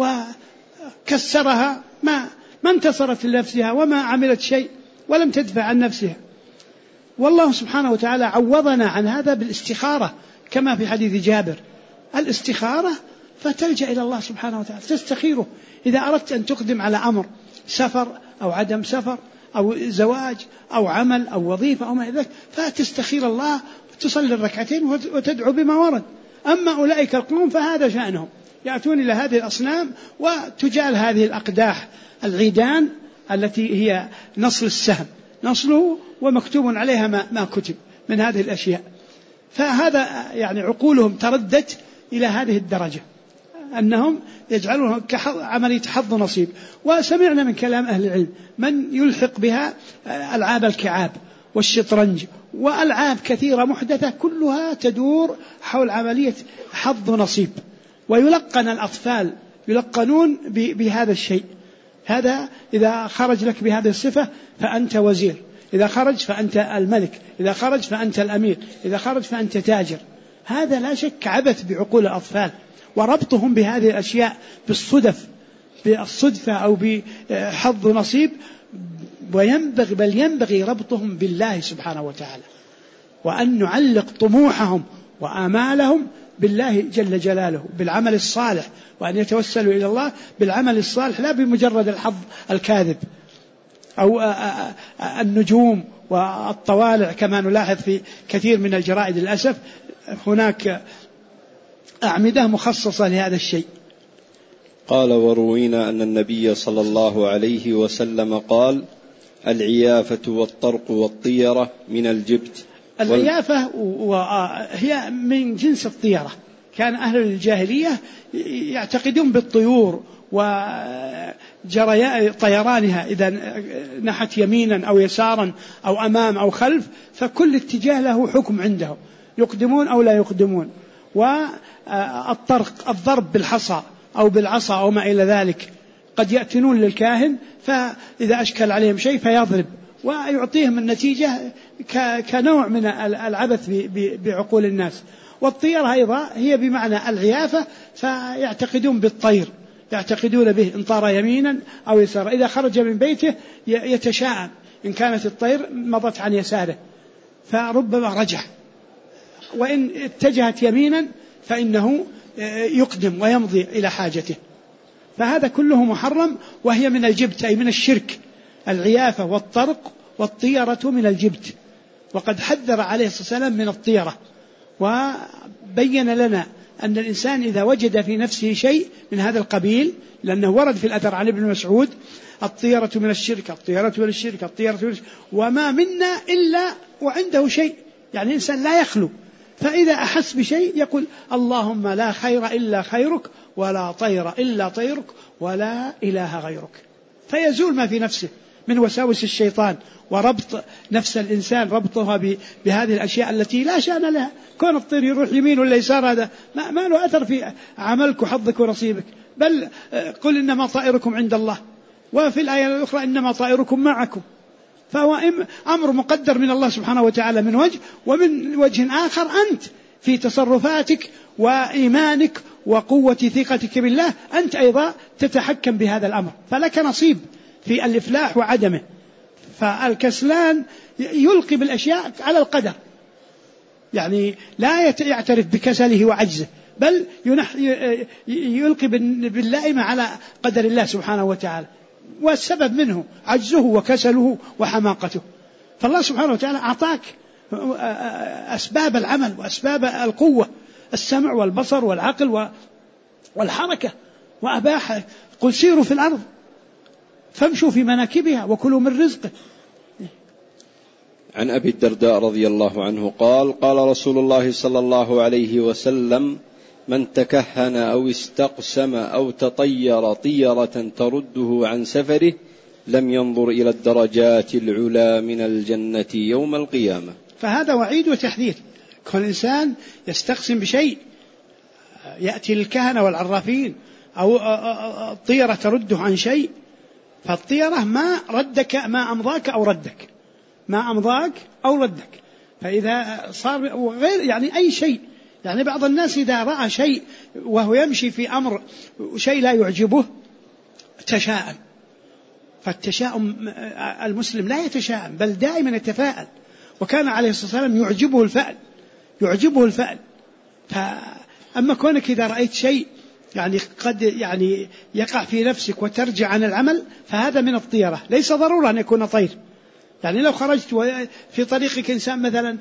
وكسرها ما انتصرت لنفسها وما عملت شيء ولم تدفع عن نفسها. والله سبحانه وتعالى عوضنا عن هذا بالاستخارة، كما في حديث جابر: الاستخارة فتلجأ إلى الله سبحانه وتعالى، تستخيره إذا أردت أن تقدم على أمر سفر أو عدم سفر أو زواج أو عمل أو وظيفة أو ما ذلك، فتستخير الله وتصلي الركعتين وتدعو بما ورد. أما أولئك القوم فهذا شأنهم، يأتون إلى هذه الأصنام وتجال هذه الأقداح العيدان التي هي نصل السهم، نصله ومكتوب عليها ما كتب من هذه الأشياء. فهذا يعني عقولهم تردت إلى هذه الدرجة أنهم يجعلونها كعملية حظ نصيب. وسمعنا من كلام أهل العلم من يلحق بها ألعاب الكعاب والشطرنج وألعاب كثيرة محدثة كلها تدور حول عملية حظ نصيب، ويلقن الأطفال يلقنون بهذا الشيء. هذا إذا خرج لك بهذه الصفة فأنت وزير، إذا خرج فأنت الملك، إذا خرج فأنت الأمير، إذا خرج فأنت تاجر. هذا لا شك عبث بعقول الأطفال، وربطهم بهذه الأشياء بالصدفة أو بحظ نصيب، بل ينبغي ربطهم بالله سبحانه وتعالى، وأن نعلق طموحهم وآمالهم بالله جل جلاله بالعمل الصالح، وأن يتوسلوا إلى الله بالعمل الصالح لا بمجرد الحظ الكاذب أو النجوم والطوالع كما نلاحظ في كثير من الجرائد. للأسف هناك أعمدة مخصصة لهذا الشيء.
قال: وروينا أن النبي صلى الله عليه وسلم قال: العيافة والطرق والطيرة من الجبت.
العيافة هي من جنس الطيرة. كان أهل الجاهلية يعتقدون بالطيور طيرانها إذا نحت يمينا أو يسارا أو أمام أو خلف، فكل اتجاه له حكم عندهم، يقدمون أو لا يقدمون. والطرق الضرب بالحصى أو بالعصا أو ما إلى ذلك، قد يأتنون للكاهن فإذا أشكل عليهم شيء فيضرب ويعطيهم النتيجة كنوع من العبث بعقول الناس. والطيرة أيضا هي بمعنى العيافة، فيعتقدون بالطير، يعتقدون به إن طار يمينا أو يسارا. إذا خرج من بيته يتشاءم، إن كانت الطير مضت عن يساره فربما رجع، وإن اتجهت يمينا فإنه يقدم ويمضي إلى حاجته. فهذا كله محرم، وهي من الجبت أي من الشرك. العيافة والطرق والطيرة من الجبت، وقد حذر عليه الصلاة والسلام من الطيرة، وبين لنا أن الإنسان إذا وجد في نفسه شيء من هذا القبيل، لأنه ورد في الأثر عن ابن مسعود: الطيرة من الشرك، الطيرة من الشرك، الطيرة من الشرك، وما منا إلا وعنده شيء. يعني الإنسان لا يخلو، فإذا أحس بشيء يقول: اللهم لا خير إلا خيرك، ولا طير إلا طيرك، ولا إله غيرك. فيزول ما في نفسه من وساوس الشيطان، وربط نفس الإنسان ربطها بهذه الأشياء التي لا شأن لها. كون الطير يروح يمين ولا يسار هذا ما له أثر في عملك وحظك ونصيبك، بل قل إنما طائركم عند الله، وفي الآية الأخرى إنما طائركم معكم. فهو أمر مقدر من الله سبحانه وتعالى من وجه، ومن وجه آخر أنت في تصرفاتك وإيمانك وقوة ثقتك بالله أنت أيضا تتحكم بهذا الأمر، فلك نصيب في الإفلاح وعدمه. فالكسلان يلقي بالأشياء على القدر، يعني لا يعترف بكسله وعجزه، بل يلقي باللائمة على قدر الله سبحانه وتعالى، والسبب منه عجزه وكسله وحماقته. فالله سبحانه وتعالى أعطاك أسباب العمل وأسباب القوة، السمع والبصر والعقل والحركة، وأباح: قل سيروا في الأرض فامشوا في مناكبها وكلوا من رزقه.
عن أبي الدرداء رضي الله عنه قال: قال رسول الله صلى الله عليه وسلم: من تكهن أو استقسم أو تطير طيرة ترده عن سفره لم ينظر إلى الدرجات العلى من الجنة يوم القيامة.
فهذا وعيد وتحذير. كل إنسان يستقسم بشيء، يأتي الكهنة والعرافين أو الطيرة ترده عن شيء، فالطيرة ما أمضاك أو ردك، ما أمضاك أو ردك. فإذا صار غير يعني أي شيء، يعني بعض الناس إذا رأى شيء وهو يمشي في أمر شيء لا يعجبه تشاءم. فالتشاؤم المسلم لا يتشاءم بل دائما يتفاءل، وكان عليه الصلاة والسلام يعجبه الفأل. أما كونك إذا رأيت شيء يعني قد يعني يقع في نفسك وترجع عن العمل، فهذا من الطيرة، ليس ضرورة أن يكون طير. يعني لو خرجت في طريقك إنسان مثلا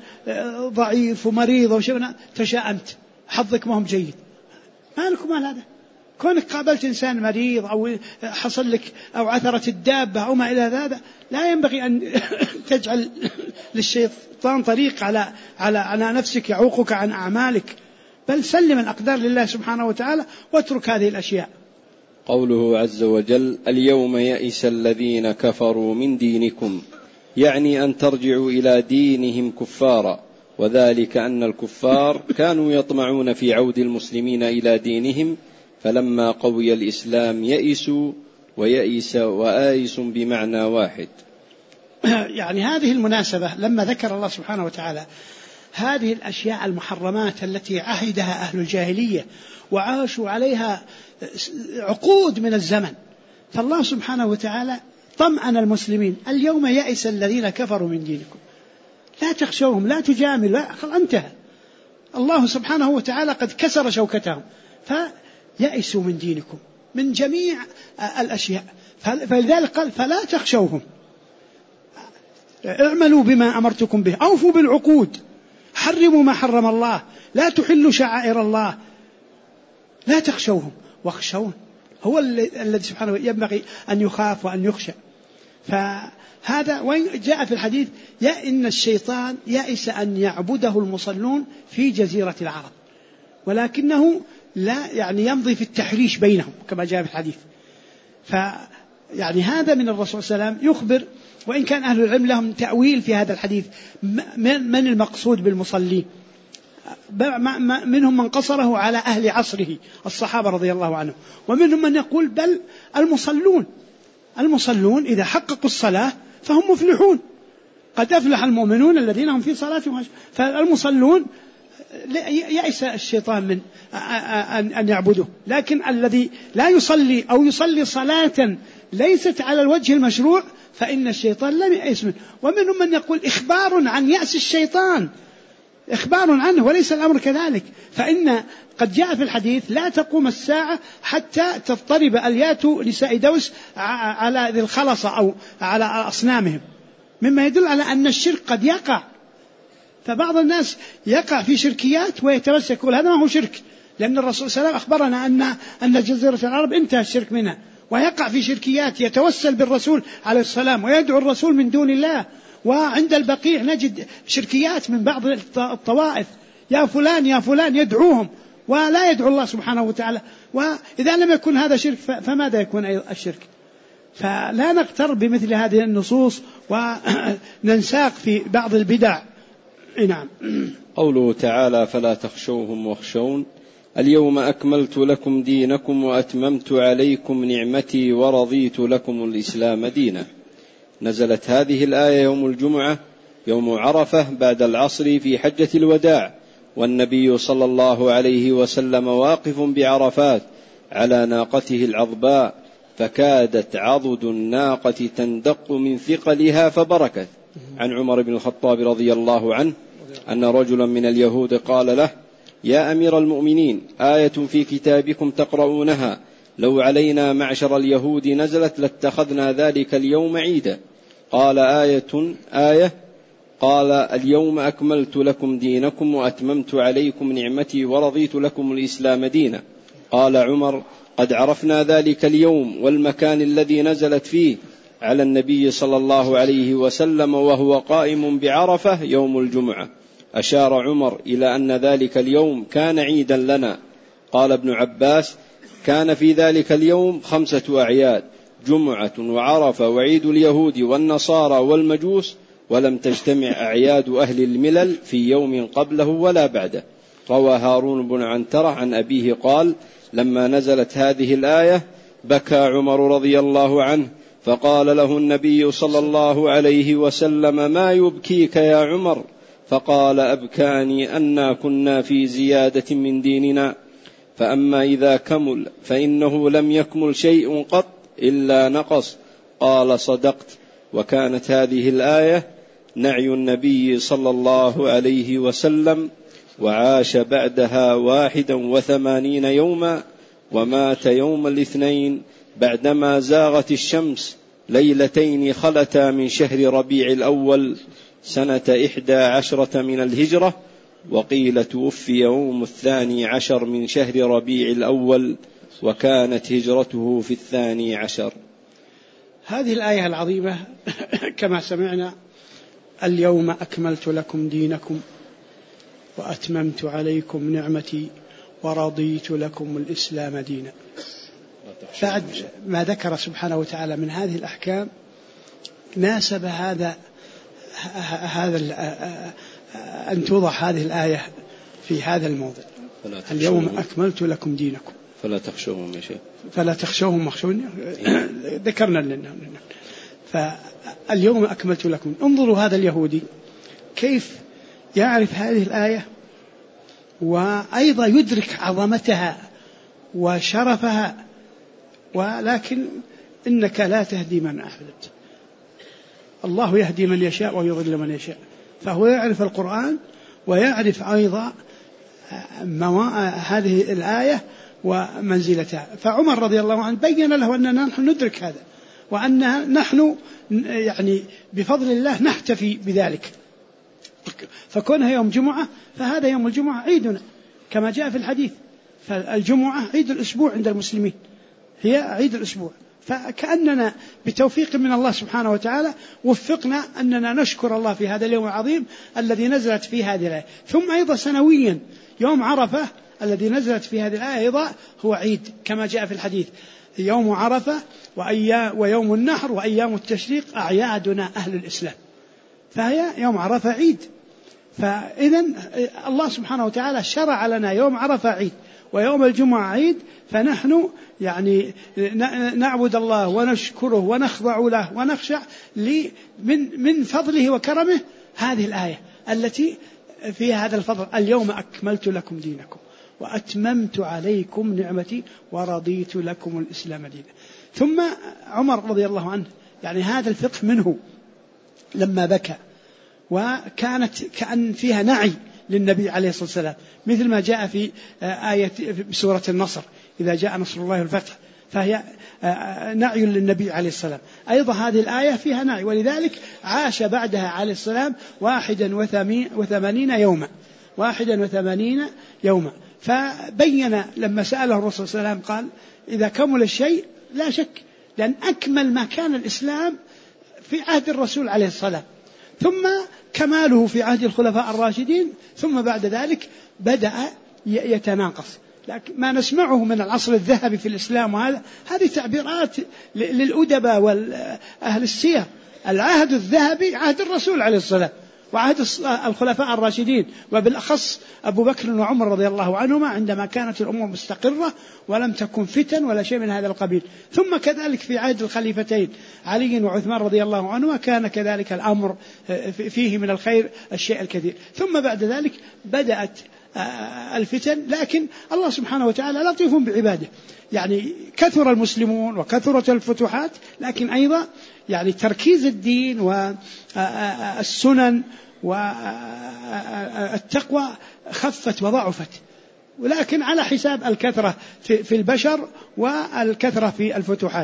ضعيف ومريض وشيء تشاءمت، حظك ما هم جيد، ما لكم مال هذا، كونك قابلت إنسان مريض أو حصل لك أو عثرت الدابة أو ما إلى هذا، لا ينبغي أن تجعل للشيطان طريق على نفسك يعوقك عن أعمالك، بل سلم الأقدار لله سبحانه وتعالى واترك هذه الأشياء.
قوله عز وجل: اليوم يئس الذين كفروا من دينكم، يعني أن ترجعوا إلى دينهم كفارا، وذلك أن الكفار كانوا يطمعون في عود المسلمين إلى دينهم، فلما قوي الإسلام يئسوا، ويئس وآيس بمعنى واحد.
يعني هذه المناسبة لما ذكر الله سبحانه وتعالى هذه الأشياء المحرمات التي عهدها أهل الجاهلية وعاشوا عليها عقود من الزمن، فالله سبحانه وتعالى طمأن المسلمين: اليوم يئس الذين كفروا من دينكم، لا تخشوهم، لا تجامل، لا، انتهى. الله سبحانه وتعالى قد كسر شوكتهم، فيئسوا من دينكم من جميع الأشياء، فلذلك قال: فلا تخشوهم، اعملوا بما أمرتكم به، أوفوا بالعقود، حرموا ما حرم الله، لا تحلوا شعائر الله، لا تخشوهم واخشون، هو الذي سبحانه ينبغي أن يخاف وأن يخشى. فهذا وين جاء في الحديث: إن الشيطان يئس أن يعبده المصلون في جزيرة العرب، ولكنه لا يعني يمضي في التحريش بينهم كما جاء في الحديث. فيعني هذا من الرسول صلى الله عليه وسلم يخبر، وإن كان أهل العلم لهم تأويل في هذا الحديث من المقصود بالمصلين، منهم من قصره على أهل عصره الصحابة رضي الله عنهم، ومنهم من يقول بل المصلون إذا حققوا الصلاة فهم مفلحون، قد أفلح المؤمنون الذين هم في صلاتهم. فالمصلون يئس الشيطان من أن يعبده، لكن الذي لا يصلي أو يصلي صلاة ليست على الوجه المشروع فإن الشيطان لم يئس منه. ومنهم من يقول إخبار عن يأس الشيطان، إخبار عنه، وليس الأمر كذلك، فإن قد جاء في الحديث: لا تقوم الساعة حتى تضطرب أليات نساء دوس على ذي الخلصة أو على أصنامهم، مما يدل على أن الشرك قد يقع. فبعض الناس يقع في شركيات ويتمسك، يقول هذا ما هو شرك، لأن الرسول صلى الله عليه وسلم أخبرنا أن جزيرة العرب انتهى الشرك منها، ويقع في شركيات، يتوسل بالرسول عليه السلام ويدعو الرسول من دون الله. وعند البقيع نجد شركيات من بعض الطوائف: يا فلان يا فلان، يدعوهم ولا يدعو الله سبحانه وتعالى. وإذا لم يكن هذا شرك فماذا يكون الشرك؟ فلا نغتر بمثل هذه النصوص وننساق في بعض البدع. نعم.
قوله تعالى: فلا تخشوهم واخشون، اليوم أكملت لكم دينكم وأتممت عليكم نعمتي ورضيت لكم الإسلام دينا. نزلت هذه الآية يوم الجمعة، يوم عرفة بعد العصر في حجة الوداع، والنبي صلى الله عليه وسلم واقف بعرفات على ناقته العضباء، فكادت عضد الناقة تندق من ثقلها فبركت. عن عمر بن الخطاب رضي الله عنه أن رجلا من اليهود قال له: يا أمير المؤمنين، آية في كتابكم تقرؤونها لو علينا معشر اليهود نزلت لاتخذنا ذلك اليوم عيدا. قال: آية؟ قال: اليوم أكملت لكم دينكم وأتممت عليكم نعمتي ورضيت لكم الإسلام دينا. قال عمر: قد عرفنا ذلك اليوم والمكان الذي نزلت فيه على النبي صلى الله عليه وسلم وهو قائم بعرفة يوم الجمعة. أشار عمر إلى أن ذلك اليوم كان عيدا لنا. قال ابن عباس: كان في ذلك اليوم 5 أعياد: جمعة وعرفة وعيد اليهود والنصارى والمجوس، ولم تجتمع أعياد أهل الملل في يوم قبله ولا بعده. روى هارون بن عنترة عن أبيه قال: لما نزلت هذه الآية بكى عمر رضي الله عنه، فقال له النبي صلى الله عليه وسلم: ما يبكيك يا عمر؟ فقال: أبكاني أنا كنا في زيادة من ديننا، فأما إذا كمل فإنه لم يكمل شيء قط إلا نقص. قال: صدقت. وكانت هذه الآية نعي النبي صلى الله عليه وسلم، وعاش بعدها 81 يوما، ومات يوم الاثنين بعدما زاغت الشمس ليلتين خلتا من شهر ربيع الأول سنة 11 من الهجرة، وقيل توفي يوم 12 من شهر ربيع الأول وكانت هجرته في 12.
هذه الآية العظيمة كما سمعنا: اليوم أكملت لكم دينكم وأتممت عليكم نعمتي ورضيت لكم الإسلام دينا. بعد ما ذكر سبحانه وتعالى من هذه الأحكام ناسب هذا أن توضع هذه الآية في هذا الموضع: اليوم أكملت لكم دينكم
فلا تخشوهم يا شيخ.
فلا تخشوهم واخشوني. ذكرنا لنا. فاليوم أكملت لكم. انظروا هذا اليهودي كيف يعرف هذه الآية وأيضا يدرك عظمتها وشرفها، ولكن إنك لا تهدي من أحببت، الله يهدي من يشاء ويضل من يشاء. فهو يعرف القرآن ويعرف أيضا هذه الآية ومنزلتها. فعمر رضي الله عنه بين له أننا نحن ندرك هذا، وأن نحن يعني بفضل الله نحتفي بذلك. فكونها يوم جمعة فهذا يوم الجمعة عيدنا كما جاء في الحديث. فالجمعة عيد الأسبوع عند المسلمين، هي عيد الأسبوع. فكأننا بتوفيق من الله سبحانه وتعالى وفقنا أننا نشكر الله في هذا اليوم العظيم الذي نزلت فيه هذه الآية. ثم أيضا سنويا يوم عرفة الذي نزلت في هذه الآية أيضا هو عيد كما جاء في الحديث: يوم عرفة ويوم النحر وأيام التشريق أعيادنا أهل الإسلام. فهي يوم عرفة عيد. فإذا الله سبحانه وتعالى شرع لنا يوم عرفة عيد ويوم الجمعة عيد، فنحن يعني نعبد الله ونشكره ونخضع له ونخشع من فضله وكرمه. هذه الآية التي فيها هذا الفضل: اليوم أكملت لكم دينكم وأتممت عليكم نعمتي ورضيت لكم الإسلام دينا. ثم عمر رضي الله عنه يعني هذا الفقه منه لما بكى، وكانت كأن فيها نعي للنبي عليه الصلاة والسلام، مثل ما جاء في آية سورة النصر: إذا جاء نصر الله والفتح، فهي نعي للنبي عليه السلام. أيضا هذه الآية فيها نعي، ولذلك عاش بعدها عليه السلام 81 يوما 81 يوما. فبين لما سأله الرسول صلى الله عليه وسلم قال: إذا كمل الشيء لا شك، لأن أكمل ما كان الإسلام في عهد الرسول عليه السلام، ثم كماله في عهد الخلفاء الراشدين، ثم بعد ذلك بدأ يتناقص. لكن ما نسمعه من العصر الذهبي في الإسلام هذه تعبيرات للأدباء والأهل السير. العهد الذهبي عهد الرسول عليه السلام وعهد الخلفاء الراشدين، وبالأخص أبو بكر وعمر رضي الله عنهما عندما كانت الأمور مستقرة ولم تكن فتن ولا شيء من هذا القبيل. ثم كذلك في عهد الخليفتين علي وعثمان رضي الله عنهما كان كذلك الأمر فيه من الخير الشيء الكثير. ثم بعد ذلك بدأت الفتن، لكن الله سبحانه وتعالى لطيف بعباده، يعني كثر المسلمون وكثرت الفتوحات، لكن أيضا يعني تركيز الدين والسنن والتقوى خفت وضعفت، ولكن على حساب الكثرة في البشر والكثرة في الفتوحات.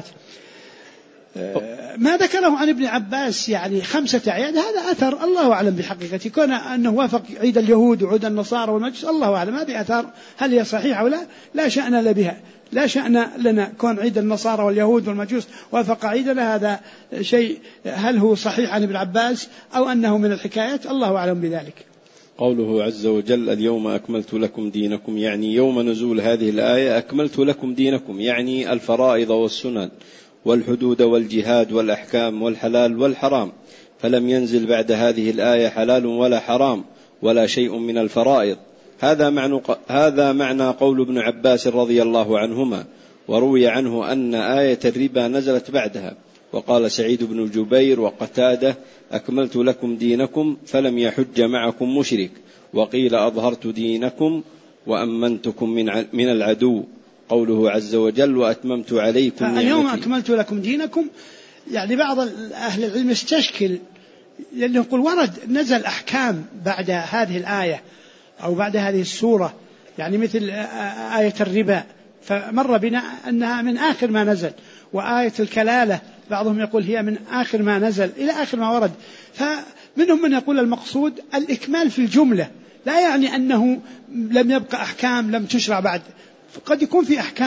ما ذكره عن ابن عباس يعني 5 أعياد، هذا أثر الله أعلم بحقيقته، كون أنه وافق عيد اليهود وعيد النصارى والمجوس الله أعلم، هذه أثار هل هي صحيحة أو لا شأن لا بها، لا شأن لنا كون عيد النصارى واليهود والمجوس وافق عيدنا، هذا شيء هل هو صحيح عن ابن عباس أو أنه من الحكايات، الله أعلم بذلك.
قوله عز وجل: اليوم أكملت لكم دينكم، يعني يوم نزول هذه الآية أكملت لكم دينكم، يعني الفرائض والسنن والحدود والجهاد والأحكام والحلال والحرام، فلم ينزل بعد هذه الآية حلال ولا حرام ولا شيء من الفرائض. هذا معنى قول ابن عباس رضي الله عنهما. وروي عنه أن آية الربا نزلت بعدها. وقال سعيد بن جبير وقتادة: أكملت لكم دينكم فلم يحج معكم مشرك. وقيل: أظهرت دينكم وأمنتكم من العدو. قوله عز وجل: وأتممت عليكم نعمتي.
اليوم أكملت لكم دينكم، يعني بعض أهل العلم استشكل، لأنه يقول ورد نزل أحكام بعد هذه الآية أو بعد هذه السورة، يعني مثل آية الربا فمر بنا أنها من آخر ما نزل، وآية الكلالة بعضهم يقول هي من آخر ما نزل إلى آخر ما ورد. فمنهم من يقول المقصود الإكمال في الجملة، لا يعني أنه لم يبقى أحكام لم تشرع بعد، قد يكون في أحكام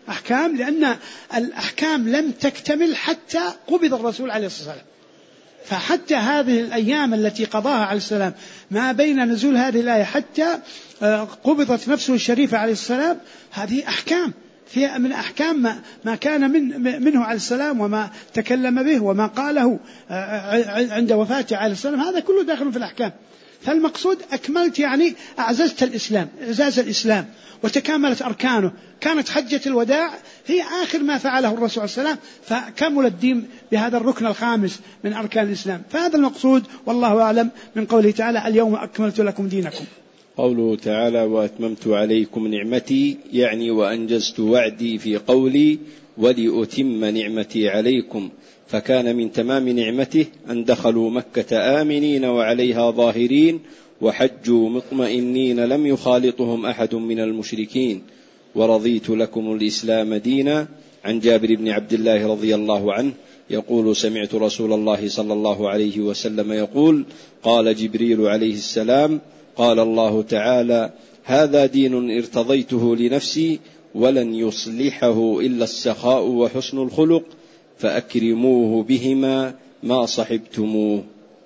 أحكام، لأن الأحكام لم تكتمل حتى قبض الرسول عليه الصلاة والسلام. فحتى هذه الأيام التي قضاها عليه السلام ما بين نزول هذه الآية حتى قبضت نفسه الشريفة عليه السلام، هذه أحكام فيها من أحكام ما كان منه عليه السلام وما تكلم به وما قاله عند وفاته عليه السلام، هذا كله داخل في الأحكام. فالمقصود أكملت يعني أعززت الإسلام، إعزاز الإسلام وتكاملت أركانه. كانت حجة الوداع هي آخر ما فعله الرسول صلى الله عليه وسلم، فكمل الدين بهذا الركن الخامس من أركان الإسلام. فهذا المقصود والله أعلم من قوله تعالى اليوم أكملت لكم دينكم.
قوله تعالى وأتممت عليكم نعمتي، يعني وأنجزت وعدي في قولي ولأتم نعمتي عليكم، فكان من تمام نعمته أن دخلوا مكة آمنين وعليها ظاهرين وحجوا مطمئنين لم يخالطهم أحد من المشركين، ورضيت لكم الإسلام دينا. عن جابر بن عبد الله رضي الله عنه يقول سمعت رسول الله صلى الله عليه وسلم يقول قال جبريل عليه السلام قال الله تعالى هذا دين ارتضيته لنفسي ولن يصلحه إلا السخاء وحسن الخلق فأكرموه بهما ما صحبتموه.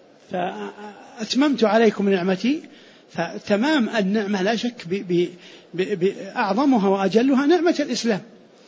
فأتممت عليكم نعمتي، فتمام النعمة لا شك بأعظمها وأجلها نعمة الإسلام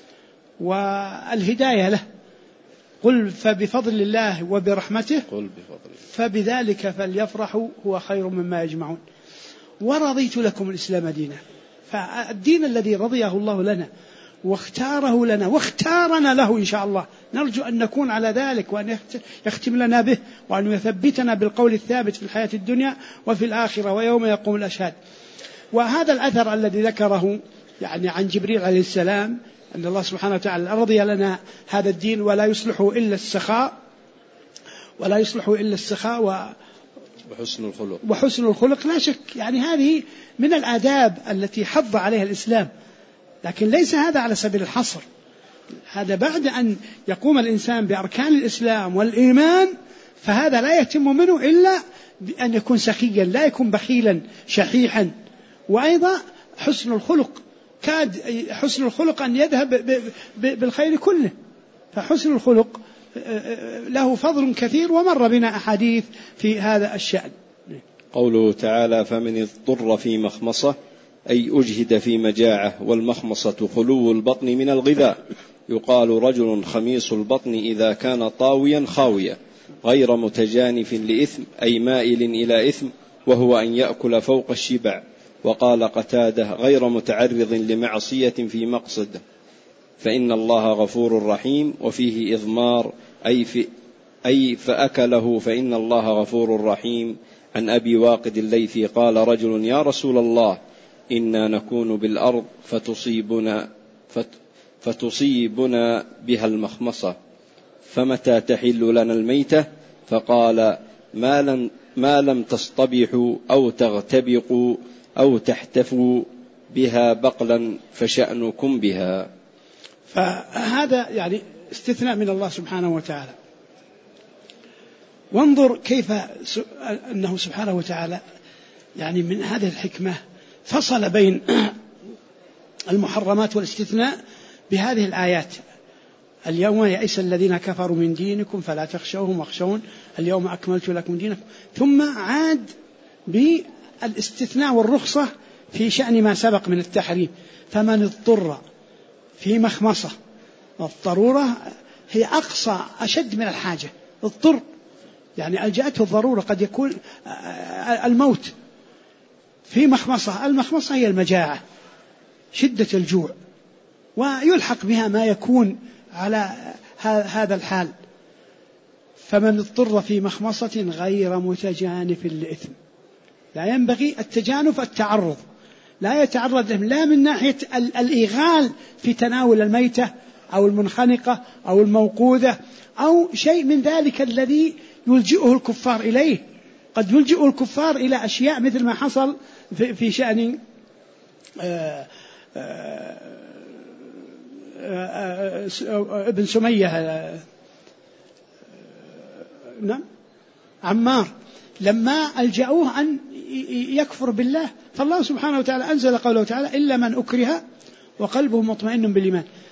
والهداية له. قل فبفضل الله وبرحمته فبذلك فليفرحوا هو خير مما يجمعون. ورضيت لكم الإسلام دينا، فالدين الذي رضيه الله لنا واختاره لنا واختارنا له إن شاء الله، نرجو أن نكون على ذلك وأن يختم لنا به وأن يثبتنا بالقول الثابت في الحياة الدنيا وفي الآخرة ويوم يقوم الأشهاد. وهذا الأثر الذي ذكره يعني عن جبريل عليه السلام أن الله سبحانه وتعالى رضي لنا هذا الدين ولا يصلح إلا السخاء وحسن الخلق، لا شك يعني هذه من الآداب التي حض عليها الإسلام، لكن ليس هذا على سبيل الحصر. هذا بعد أن يقوم الإنسان بأركان الإسلام والإيمان، فهذا لا يتم منه إلا بأن يكون سخيا، لا يكون بخيلا شحيحا. وأيضا حسن الخلق، كاد حسن الخلق أن يذهب بالخير كله، فحسن الخلق له فضل كثير ومر بنا أحاديث في هذا الشأن.
قوله تعالى فمن اضطر في مخمصة أي أجهد في مجاعة، والمخمصة خلو البطن من الغذاء. يقال رجل خميص البطن إذا كان طاويا خاويا غير متجانف لإثم أي مائل إلى إثم، وهو أن يأكل فوق الشبع. وقال قتادة غير متعرض لمعصية في مقصد، فإن الله غفور رحيم. وفيه إضمار أي فأكله فإن الله غفور رحيم. عن أبي واقد الليثي قال رجل يا رسول الله إنا نكون بالأرض فتصيبنا بها المخمصة، فمتى تحل لنا الميتة؟ فقال ما لم تصطبحوا أو تغتبقوا أو تحتفوا بها بقلا فشأنكم بها.
فهذا يعني استثناء من الله سبحانه وتعالى. وانظر كيف أنه سبحانه وتعالى يعني من هذه الحكمة فصل بين المحرمات والاستثناء بهذه الآيات. اليوم يئس الذين كفروا من دينكم فلا تخشوهم واخشون اليوم أكملت لكم دينكم، ثم عاد بالاستثناء والرخصة في شأن ما سبق من التحريم. فمن اضطر في مخمصة، الضرورة هي أقصى أشد من الحاجة. اضطر يعني ألجأته الضرورة، قد يكون الموت. في مخمصة، المخمصة هي المجاعة، شدة الجوع، ويلحق بها ما يكون على هذا الحال. فمن اضطر في مخمصة غير متجانف لإثم، لا ينبغي التجانف التعرض، لا يتعرض لهم لا من ناحية الإغال في تناول الميتة أو المنخنقة أو الموقوذة أو شيء من ذلك الذي يلجئه الكفار إليه. قد يلجئه الكفار إلى أشياء مثل ما حصل في شأن ابن سمية عمار، لما ألجأوه أن يكفر بالله، فالله سبحانه وتعالى أنزل قوله تعالى إلا من أكره وقلبه مطمئن بالإيمان.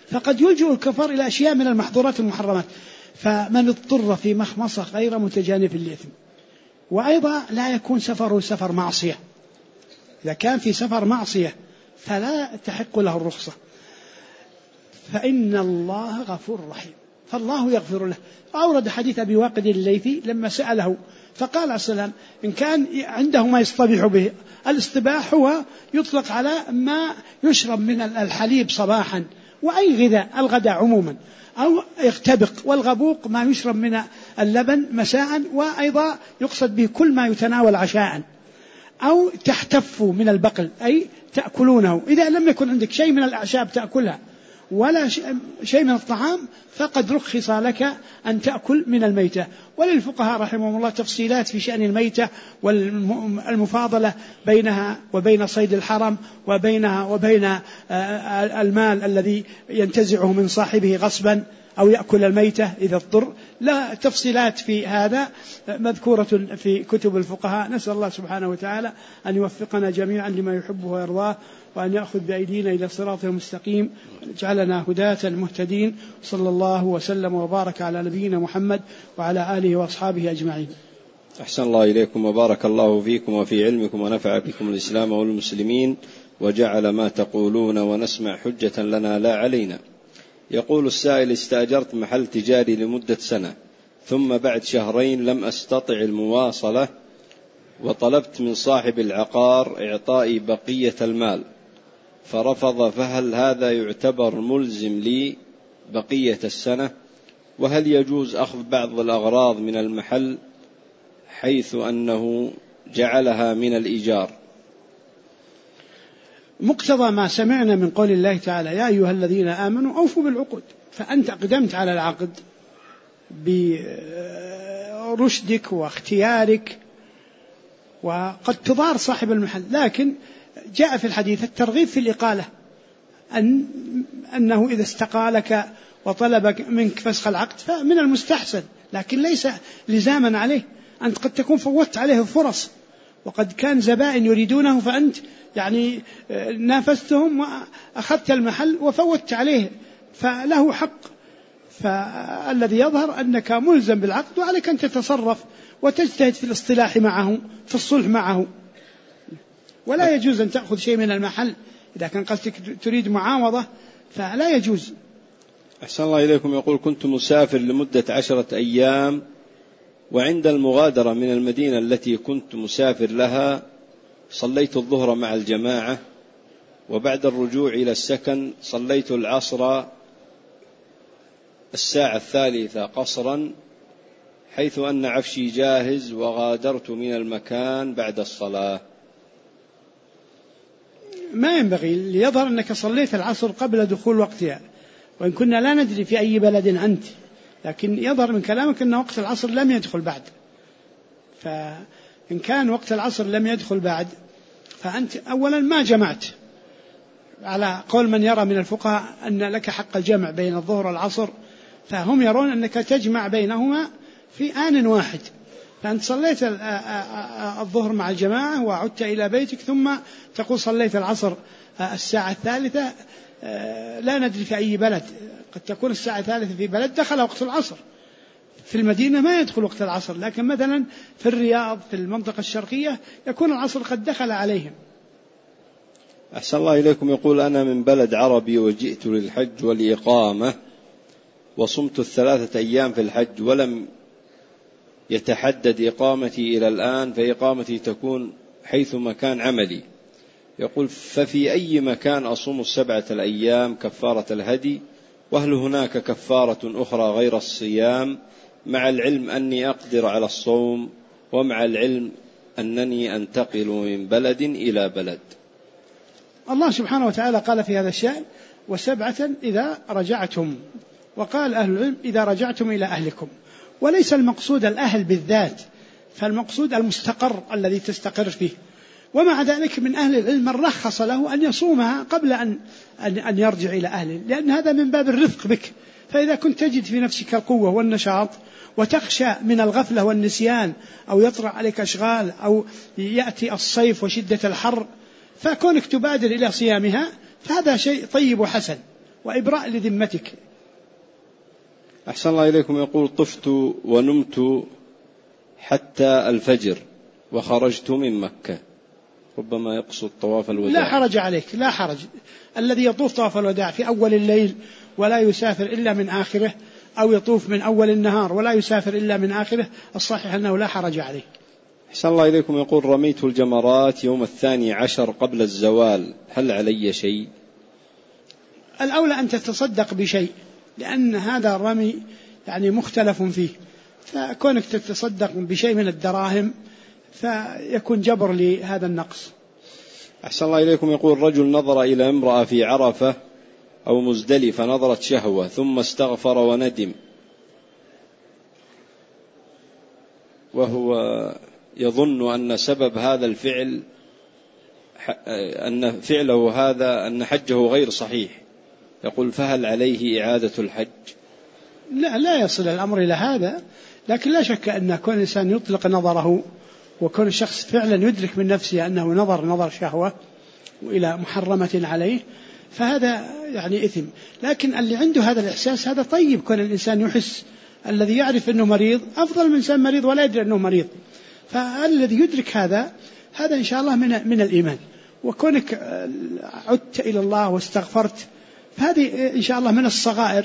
فقد يلجئ الكفار إلى أشياء من المحظورات المحرمات. فمن اضطر في مخمصة غير متجانف للإثم. وأيضا لا يكون سفره سفر معصية، إذا كان في سفر معصية فلا تحق له الرخصة، فإن الله غفور رحيم، فالله يغفر له. أورد حديث أبي واقد الليثي لما سأله فقال عليه السلام إن كان عنده ما يصطبح به، الاصطباح هو يطلق على ما يشرب من الحليب صباحا وأي غذاء، الغداء عموما، أو يغتبق، والغبوق ما يشرب من اللبن مساء، وأيضا يقصد به كل ما يتناول عشاء، أو تحتفوا من البقل أي تأكلونه. إذا لم يكن عندك شيء من الأعشاب تأكلها ولا شيء من الطعام فقد رخص لك أن تأكل من الميتة. وللفقهاء رحمهم الله تفصيلات في شأن الميتة والمفاضلة بينها وبين صيد الحرم وبينها وبين المال الذي ينتزعه من صاحبه غصبا أو يأكل الميتة إذا اضطر. لا تفصيلات في هذا مذكورة في كتب الفقهاء. نسأل الله سبحانه وتعالى أن يوفقنا جميعا لما يحبه ويرضاه، وأن يأخذ بأيدينا إلى صراط المستقيم، جعلنا هداة مهتدين. صلى الله وسلم وبارك على نبينا محمد وعلى آله وأصحابه أجمعين.
أحسن الله إليكم وبارك الله فيكم وفي علمكم ونفع بكم الإسلام والمسلمين، وجعل ما تقولون ونسمع حجة لنا لا علينا. يقول السائل: استأجرت محل تجاري لمدة سنة، ثم بعد شهرين لم أستطع المواصلة، وطلبت من صاحب العقار إعطائي بقية المال فرفض، فهل هذا يعتبر ملزم لي بقية السنة؟ وهل يجوز أخذ بعض الأغراض من المحل حيث أنه جعلها من الإيجار؟
مقتضى ما سمعنا من قول الله تعالى: يا أيها الذين آمنوا أوفوا بالعقود. فأنت أقدمت على العقد برشدك واختيارك، وقد تضار صاحب المحل، لكن جاء في الحديث الترغيب في الإقالة، أنه إذا استقالك وطلب منك فسخ العقد فمن المستحسن، لكن ليس لزاما عليه. أنت قد تكون فوتت عليه الفرص، وقد كان زبائن يريدونه فأنت يعني نافستهم وأخذت المحل وفوتت عليه، فله حق. فالذي يظهر أنك ملزم بالعقد، وعليك أن تتصرف وتجتهد في الاصطلاح معه، في الصلح معه. ولا يجوز أن تأخذ شيء من المحل إذا كان قصدك تريد معاوضة، فلا يجوز.
أحسن الله إليكم. يقول: كنت مسافر لمدة 10 أيام، وعند المغادرة من المدينة التي كنت مسافر لها صليت الظهر مع الجماعة، وبعد الرجوع إلى السكن صليت العصر الساعة 3 قصرا، حيث أن عفشي جاهز، وغادرت من المكان بعد الصلاة.
ما ينبغي، ليظهر أنك صليت العصر قبل دخول وقتها، وإن كنا لا ندري في أي بلد أنت، لكن يظهر من كلامك أن وقت العصر لم يدخل بعد. فإن كان وقت العصر لم يدخل بعد فأنت أولا ما جمعت، على قول من يرى من الفقهاء أن لك حق الجمع بين الظهر والعصر، فهم يرون أنك تجمع بينهما في آن واحد. فأنت صليت الظهر مع الجماعة وعدت إلى بيتك، ثم تقول صليت العصر الساعة 3. لا ندري في أي بلد، قد تكون الساعة 3 في بلد دخل وقت العصر، في المدينة ما يدخل وقت العصر، لكن مثلا في الرياض في المنطقة الشرقية يكون العصر قد دخل عليهم.
أحسن الله إليكم. يقول: أنا من بلد عربي وجئت للحج والإقامة، وصمت 3 أيام في الحج، ولم يتحدد إقامتي إلى الآن، فإقامتي تكون حيث مكان عملي. يقول: ففي أي مكان أصوم 7 الأيام كفارة الهدي؟ وهل هناك كفارة أخرى غير الصيام، مع العلم أني أقدر على الصوم، ومع العلم أنني أنتقل من بلد إلى بلد؟
الله سبحانه وتعالى قال في هذا الشأن: و7 إذا رجعتم. وقال أهل العلم: إذا رجعتم إلى أهلكم. وليس المقصود الأهل بالذات، فالمقصود المستقر الذي تستقر فيه. ومع ذلك من أهل العلم من رخص له أن يصومها قبل أن يرجع إلى أهله، لأن هذا من باب الرفق بك. فإذا كنت تجد في نفسك القوة والنشاط، وتخشى من الغفلة والنسيان، أو يطرأ عليك أشغال، أو يأتي الصيف وشدة الحر، فكونك تبادر إلى صيامها فهذا شيء طيب وحسن. وإبراء لذمتك.
أحسن الله إليكم. يقول: طفت ونمت حتى الفجر وخرجت من مكة. ربما يقصد طواف الوداع.
لا حرج عليك، لا حرج. الذي يطوف طواف الوداع في أول الليل ولا يسافر إلا من آخره، أو يطوف من أول النهار ولا يسافر إلا من آخره، الصحيح أنه لا حرج عليه.
أحسن الله إليكم. يقول: رميت الجمرات يوم 12 قبل الزوال، هل علي شيء؟
الأولى أن تتصدق بشيء، لأن هذا الرمي يعني مختلف فيه، فكونك تتصدق بشيء من الدراهم فيكون جبر لهذا النقص.
أحسن الله إليكم. يقول: رجل نظر إلى امرأة في عرفة أو مزدلفة نظرة شهوة ثم استغفر وندم، وهو يظن أن سبب هذا الفعل أن فعله هذا أن حجه غير صحيح، يقول: فهل عليه إعادة الحج؟
لا يصل الأمر إلى هذا، لكن لا شك أن كون الإنسان يطلق نظره وكون الشخص فعلا يدرك من نفسه أنه نظر شهوة وإلى محرمة عليه، فهذا يعني إثم. لكن اللي عنده هذا الإحساس هذا طيب، كون الإنسان يحس. الذي يعرف أنه مريض أفضل من إنسان مريض ولا يدري أنه مريض، فالذي يدرك هذا إن شاء الله من الإيمان. وكونك عدت إلى الله واستغفرت، فهذه إن شاء الله من الصغائر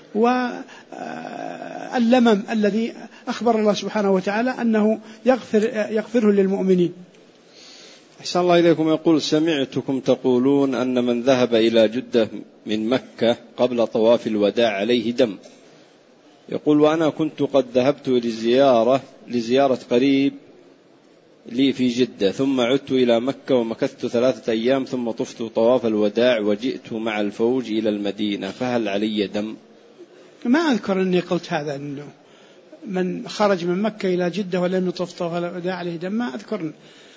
واللمم الذي أخبر الله سبحانه وتعالى أنه يغفره للمؤمنين.
أحسن الله إليكم. يقول: سمعتكم تقولون أن من ذهب إلى جدة من مكة قبل طواف الوداع عليه دم. يقول: وأنا كنت قد ذهبت لزيارة قريب لي في جدة، ثم عدت إلى مكة ومكثت 3 أيام، ثم طفت طواف الوداع وجئت مع الفوج إلى المدينة، فهل علي دم؟
ما أذكر أني قلت هذا، أنه من خرج من مكة إلى جدة ولم يطف طواف الوداع عليه دم، ما أذكر.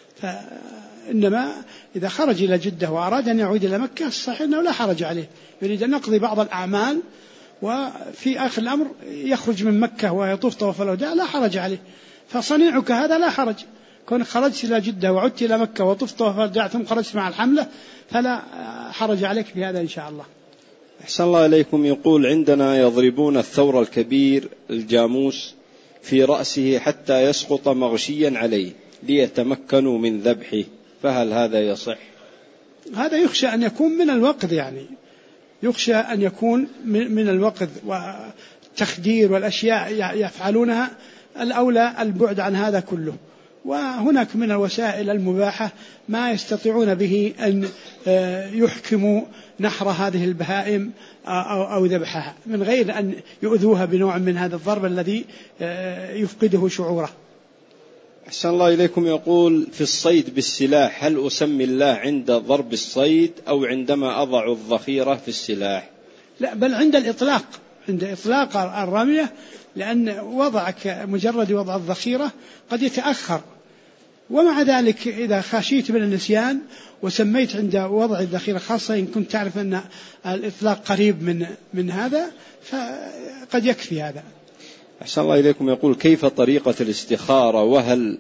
فإنما إذا خرج إلى جدة وأراد أن يعود إلى مكة الصحيح أنه لا حرج عليه، يريد أن يقضي بعض الأعمال وفي آخر الأمر يخرج من مكة ويطوف طواف الوداع، لا حرج عليه. فصنيعك هذا لا حرج، كون خرجت إلى جدة وعدت إلى مكة وطفت طواف الوداع ثم خرجت مع الحملة فلا حرج عليك في هذا إن شاء الله.
أحسن الله إليكم. يقول: عندنا يضربون الثور الكبير الجاموس في رأسه حتى يسقط مغشيا عليه ليتمكنوا من ذبحه، فهل هذا يصح؟
هذا يخشى أن يكون من الوقت، يعني يخشى أن يكون من الوقت والتخدير والأشياء يفعلونها، الأولى البعد عن هذا كله. وهناك من الوسائل المباحة ما يستطيعون به أن يحكموا نحر هذه البهائم أو ذبحها من غير أن يؤذوها بنوع من هذا الضرب الذي يفقده شعوره.
أحسن الله إليكم. يقول: في الصيد بالسلاح هل أسمي الله عند ضرب الصيد أو عندما أضع الذخيرة في السلاح؟
لا، بل عند إطلاق الرمية، لأن مجرد وضع الذخيرة قد يتأخر. ومع ذلك إذا خشيت من النسيان وسميت عند وضع الذخيرة، خاصة إن كنت تعرف أن الإطلاق قريب من هذا، فقد يكفي هذا.
أحسن الله إليكم. يقول: كيف طريقة الاستخارة، وهل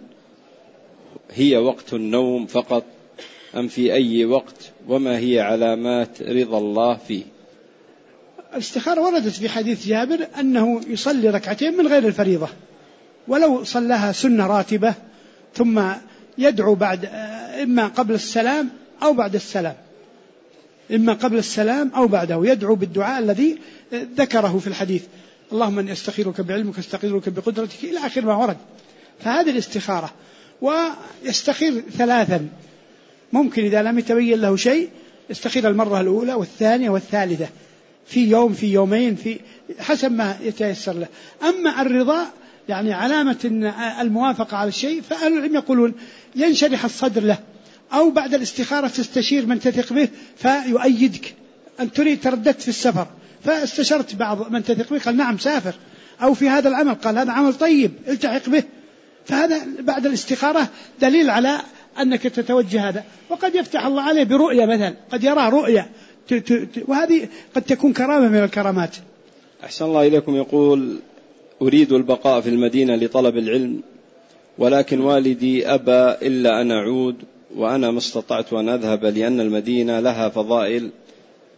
هي وقت النوم فقط أم في أي وقت، وما هي علامات رضا الله فيه؟
الاستخارة وردت في حديث جابر أنه يصلي 2 ركعتين من غير الفريضة، ولو صلىها سنة راتبة، ثم يدعو بعد، إما قبل السلام أو بعد السلام، إما قبل السلام أو بعده، يدعو بالدعاء الذي ذكره في الحديث: اللهم أني أستخيرك بعلمك أستقدرك بقدرتك، إلى آخر ما ورد. فهذه الاستخارة. ويستخير 3، ممكن إذا لم يتبين له شيء يستخير المرة الأولى والثانية والثالثة، في يوم في يومين، في حسب ما يتيسر له. أما الرضا يعني علامة الموافقة على الشيء، فأهل العلم يقولون ينشرح الصدر له، أو بعد الاستخارة تستشير من تثق به فيؤيدك. أن تريد ترددت في السفر فاستشرت بعض من تثق به قال نعم سافر، أو في هذا العمل قال هذا عمل طيب التحق به، فهذا بعد الاستخارة دليل على أنك تتوجه هذا. وقد يفتح الله عليه برؤية مثلا، قد يرى رؤية وهذه قد تكون كرامة من الكرامات.
أحسن الله إليكم. يقول: أريد البقاء في المدينة لطلب العلم، ولكن والدي أبى إلا أن أعود، وأنا ما استطعت أن أذهب لأن المدينة لها فضائل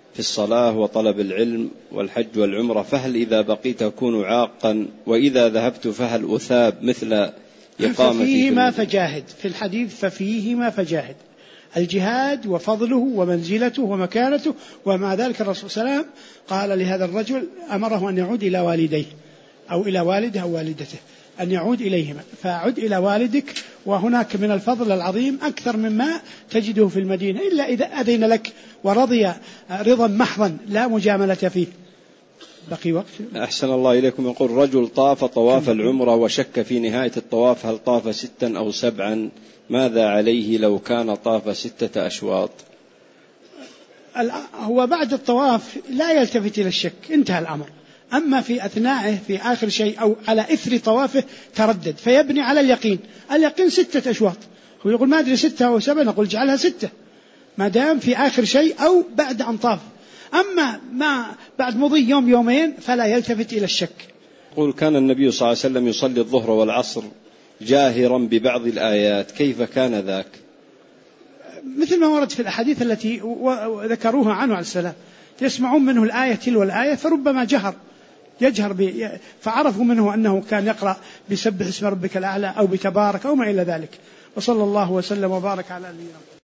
في الصلاة وطلب العلم والحج والعمرة، فهل إذا بقيت أكون عاقا، وإذا ذهبت فهل أثاب مثل إقامتي؟
ففيهما فجاهد، في الحديث ففيهما فجاهد، الجهاد وفضله ومنزلته ومكانته. ومع ذلك الرسول صلى الله عليه وسلم قال لهذا الرجل، أمره أن يعود إلى والديه أو إلى والده أو والدته، أن يعود إليهما، فعد إلى والدك، وهناك من الفضل العظيم أكثر مما تجده في المدينة، إلا إذا أذن لك ورضي رضا محضا لا مجاملة فيه. بقي وقت.
أحسن الله إليكم. يقول رجل طاف طواف العمرة وشك في نهاية الطواف هل طاف 6 أو 7، ماذا عليه لو كان طاف 6 أشواط؟
هو بعد الطواف لا يلتفت إلى الشك، انتهى الأمر. أما في أثنائه في آخر شيء أو على إثر طوافه تردد، فيبني على اليقين. اليقين 6 أشواط، هو يقول ما أدري 6 أو 7، نقول اجعلها 6 ما دام في آخر شيء أو بعد أن طاف. أما ما بعد مضي يوم يومين فلا يلتفت إلى الشك.
يقول كان النبي صلى الله عليه وسلم يصلي الظهر والعصر جاهرا ببعض الآيات، كيف كان ذاك؟
مثل ما ورد في الأحاديث التي ذكروها عنه عليه السلام، يسمعون منه الآية تلو الآية، فربما يجهر فعرفوا منه أنه كان يقرأ بسبح اسم ربك الأعلى أو بتبارك أو ما إلى ذلك. وصلى الله وسلم وبارك على نبينا.